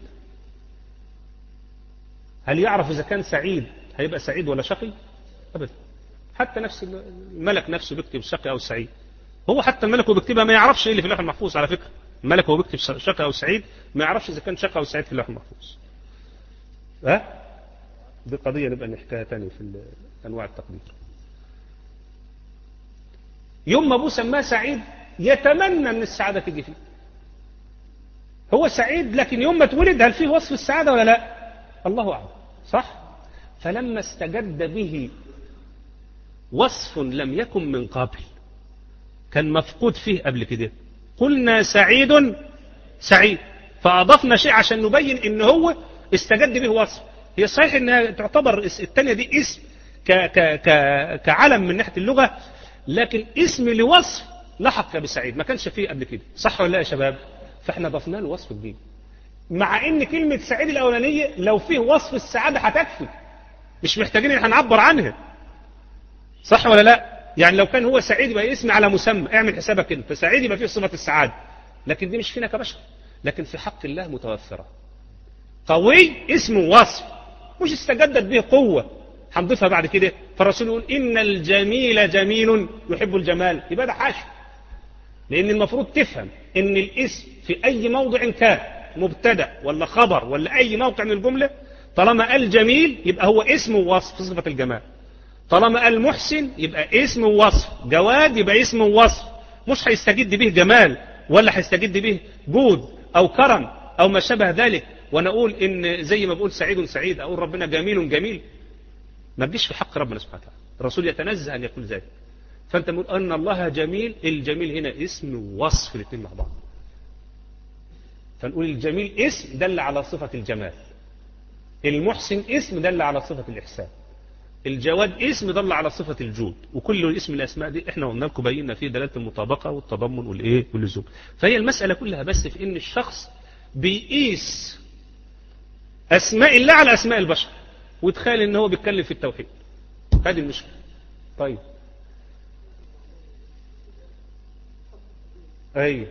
هل يعرف اذا كان سعيد هيبقى سعيد ولا شقي؟ ابدا. حتى نفس الملك نفسه بيكتب شقي او سعيد، هو حتى الملك وهو بيكتبها ما يعرفش ايه اللي في اللوح المحفوظ. على فكره الملك وهو بيكتب شقي او سعيد ما يعرفش اذا كان شقي او سعيد في اللوح المحفوظ. ها؟ دي قضيه نبقى نحكيها تاني في انواع التقدير. يوم ما ابوه سماه سعيد يتمنى ان السعاده تيجي فيه. هو سعيد لكن يوم ما اتولد هل فيه وصف السعاده ولا لا؟ الله اعلم، صح؟ فلما استجد به وصف لم يكن من قبل، كان مفقود فيه قبل كده، قلنا سعيد سعيد، فأضفنا شيء عشان نبين ان هو استجد به وصف. هي صحيح انها تعتبر الثانية دي اسم ك ك ك كعلم من ناحية اللغة، لكن اسم لوصف لحق بسعيد ما كانش فيه قبل كده، صح ولا لا يا شباب؟ فاحنا ضفنا له وصف جديد، مع ان كلمة سعيد الاولانية لو فيه وصف السعادة هتكفي، مش محتاجين ان احنا نعبر عنها، صح ولا لا؟ يعني لو كان هو سعيد يبقى اسم على مسمى، اعمل حسابك انت سعيد يبقى فيه صفة السعادة، لكن دي مش فينا كبشر. لكن في حق الله متوفرة. قوي اسم وصف، مش استجدت به قوة هنضيفها بعد كده. فالرسول يقول إن الجميل جميل يحب الجمال، يبقى ده حاشا. لأن المفروض تفهم إن الاسم في أي موضع كان مبتدأ ولا خبر ولا أي موقع من الجملة، طالما قال جميل يبقى هو اسم ووصف في صفة الجمال. طالما قال محسن يبقى اسم ووصف. جواد يبقى اسم ووصف، مش هيستجد به جمال ولا هيستجد به جود أو كرم أو ما شابه ذلك. وأنا أقول إن زي ما بقول سعيد سعيد أقول ربنا جميل جميل، ما تجيش في حق ربنا سبحانه وتعالى. الرسول يتنزه أن يقول ذلك. فأنت تقول أن الله جميل، الجميل هنا اسم ووصف الاثنين مع بعض. فنقول الجميل اسم دل على صفة الجمال، المحسن اسم دل على صفة الإحسان، الجواد اسم دل على صفة الجود. وكل اسم الأسماء دي احنا قلنا لكم بينا فيه دلالة المطابقة والتضمن والإيه واللزوم. فهي المسألة كلها بس في إن الشخص بيقيس أسماء الله على أسماء البشر، وتخيل إن هو بيتكلم في التوحيد. هذه المشكلة. طيب أي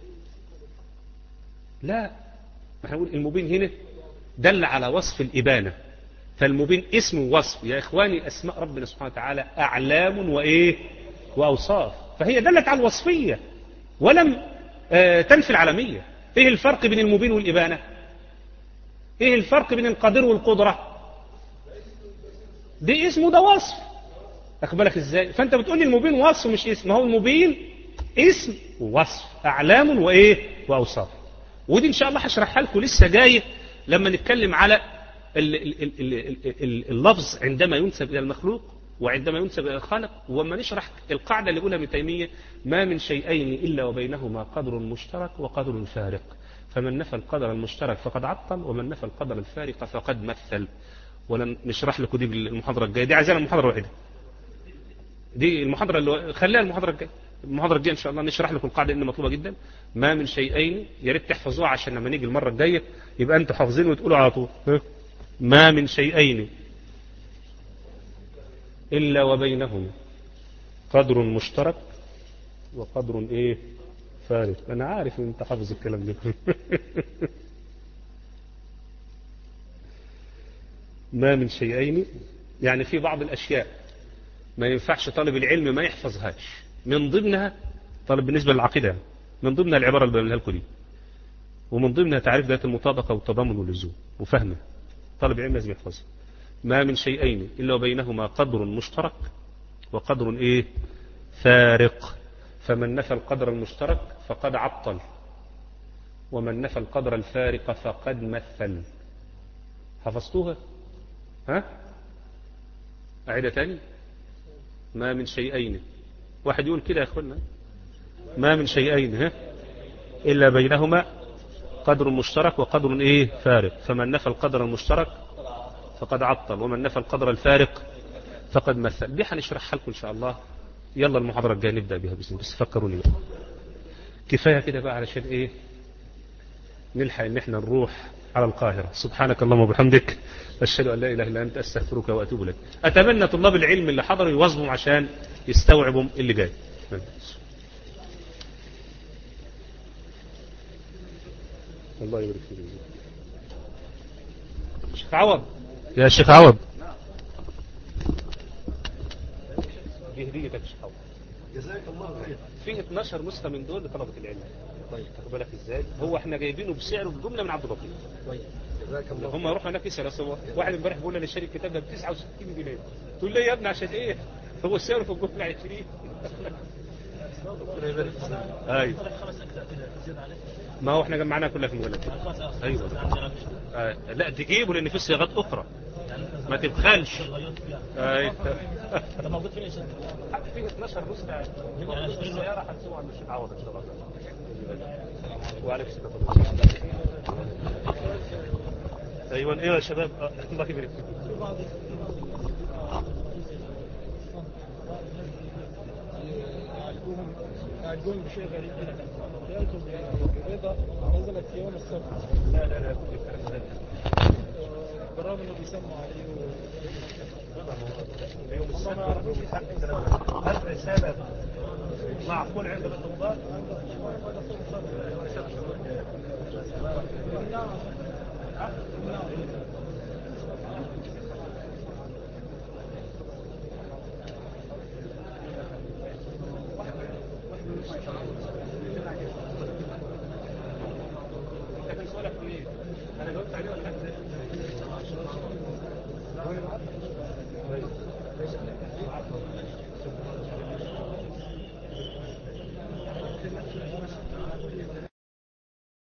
لا، احنا نقول المبين هنا دل على وصف الإبانة. فالمبين اسم ووصف يا إخواني. أسماء ربنا سبحانه وتعالى أعلام وإيه وأوصاف، فهي دلت على الوصفية ولم آه تنفي العالمية. إيه الفرق بين المبين والإبانة؟ إيه الفرق بين القدر والقدرة؟ دي اسم وده وصف، أخبرك إزاي؟ فأنت بتقول لي المبين وصف مش اسم. هو المبين اسم ووصف، أعلام وإيه وأوصاف. ودي إن شاء الله هشرحها لكم لسه جاي لما نتكلم على اللفظ عندما ينسب إلى المخلوق وعندما ينسب إلى الخالق. وما نشرح القاعدة اللي قولها ابن تيمية: ما من شيئين إلا وبينهما قدر مشترك وقدر فارق، فمن نفى القدر المشترك فقد عطل، ومن نفى القدر الفارق فقد مثل. ولن نشرح لكم دي بالمحاضرة الجاية، دي عايزانا المحاضرة الواحدة دي. المحاضرة اللي خليها المحاضرة الجاية. المحاضرة الجاية إن شاء الله نشرح لكم القاعدة إن مطلوبة جدا. ما من شيئين، يا ريت تحفظوها عشان لما نيجي المرة الجاية يبقى أنتوا حافظين وتقولوا على طول: ما من شيئين إلا وبينهما قدر مشترك وقدر إيه فارق. أنا عارف إن أنت حافظ الكلام ده. ما من شيئين، يعني في بعض الأشياء ما ينفعش طالب العلم ما يحفظهاش. من ضمنها طالب بالنسبة للعقيدة، من ضمنها العبارة اللي بقولها لكم دي، ومن ضمنها تعريف ذات المطابقة والتضامن واللزوم وفهمه. طالب العلم لازم يحفظها. ما من شيئين إلا وبينهما قدر مشترك وقدر إيه فارق، فمن نفى القدر المشترك فقد عطل، ومن نفى القدر الفارق فقد مثل. حفظتوها؟ ها؟ أعيدها تاني. ما من شيئين، واحد يقول كده يا أخوانا: ما من شيئين ها إلا بينهما قدر مشترك وقدر إيه فارق، فمن نفى القدر المشترك فقد عطل، ومن نفى القدر الفارق فقد مثل. دي هنشرحها لكم إن شاء الله. يلا المحاضرة الجاية نبدأ بها بسم الله. بس فكروني بقى. كفاية كده بقى علشان إيه نلحق إن إحنا نروح على القاهرة. سبحانك اللهم وبحمدك، أشهد أن لا إله إلا أنت، أستغفرك وأتوب إليك. أتمنى طلاب العلم اللي حضروا يواظبوا عشان يستوعبوا اللي جاي. الله يبارك فيك. شيخ عوض، يا شيخ عوض، دي هديتك يا شيخ عوض. جزاك الله خير. فيه اتناشر نسخة من دول لطلبة العلم. طيب تاخد بالك ازاي؟ هو احنا جايبينه بسعره بجملة من عبد اللطيف. طيب جزاك الله. هم يروحوا هناك يسألوا سوا. واحد امبارح بيقول لي انا شاري الكتاب ده ب تسعة وستين جنيه. تقول لي يا ابني عشان ايه؟ هو سعره في الجملة عشرين. ربنا يبارك فيك. ايوه. ما هو احنا جمعناها كلها في مجلد. ايوه. آه. لا تجيبه لان في صياغات اخرى ما تبخلش. ايوه. ده موجود فين يا شيخ؟ فيه اتناشر نسخة. السيارة هتسوق عند الشيخ عوض ان شاء الله. وعليكم السلام. ايوه ايوه يا شباب. الله يبارك فيكم. يعجبون بشيء غريب كده. يأتوا بيضة نزلت في يوم السبت. لا لا لا بالرغم انه بيسموا عليه يوم السبت ما يعرفوش هل رسالة معقول عند الطلاب؟ بالك منين؟ انا جاوبت عليه ولا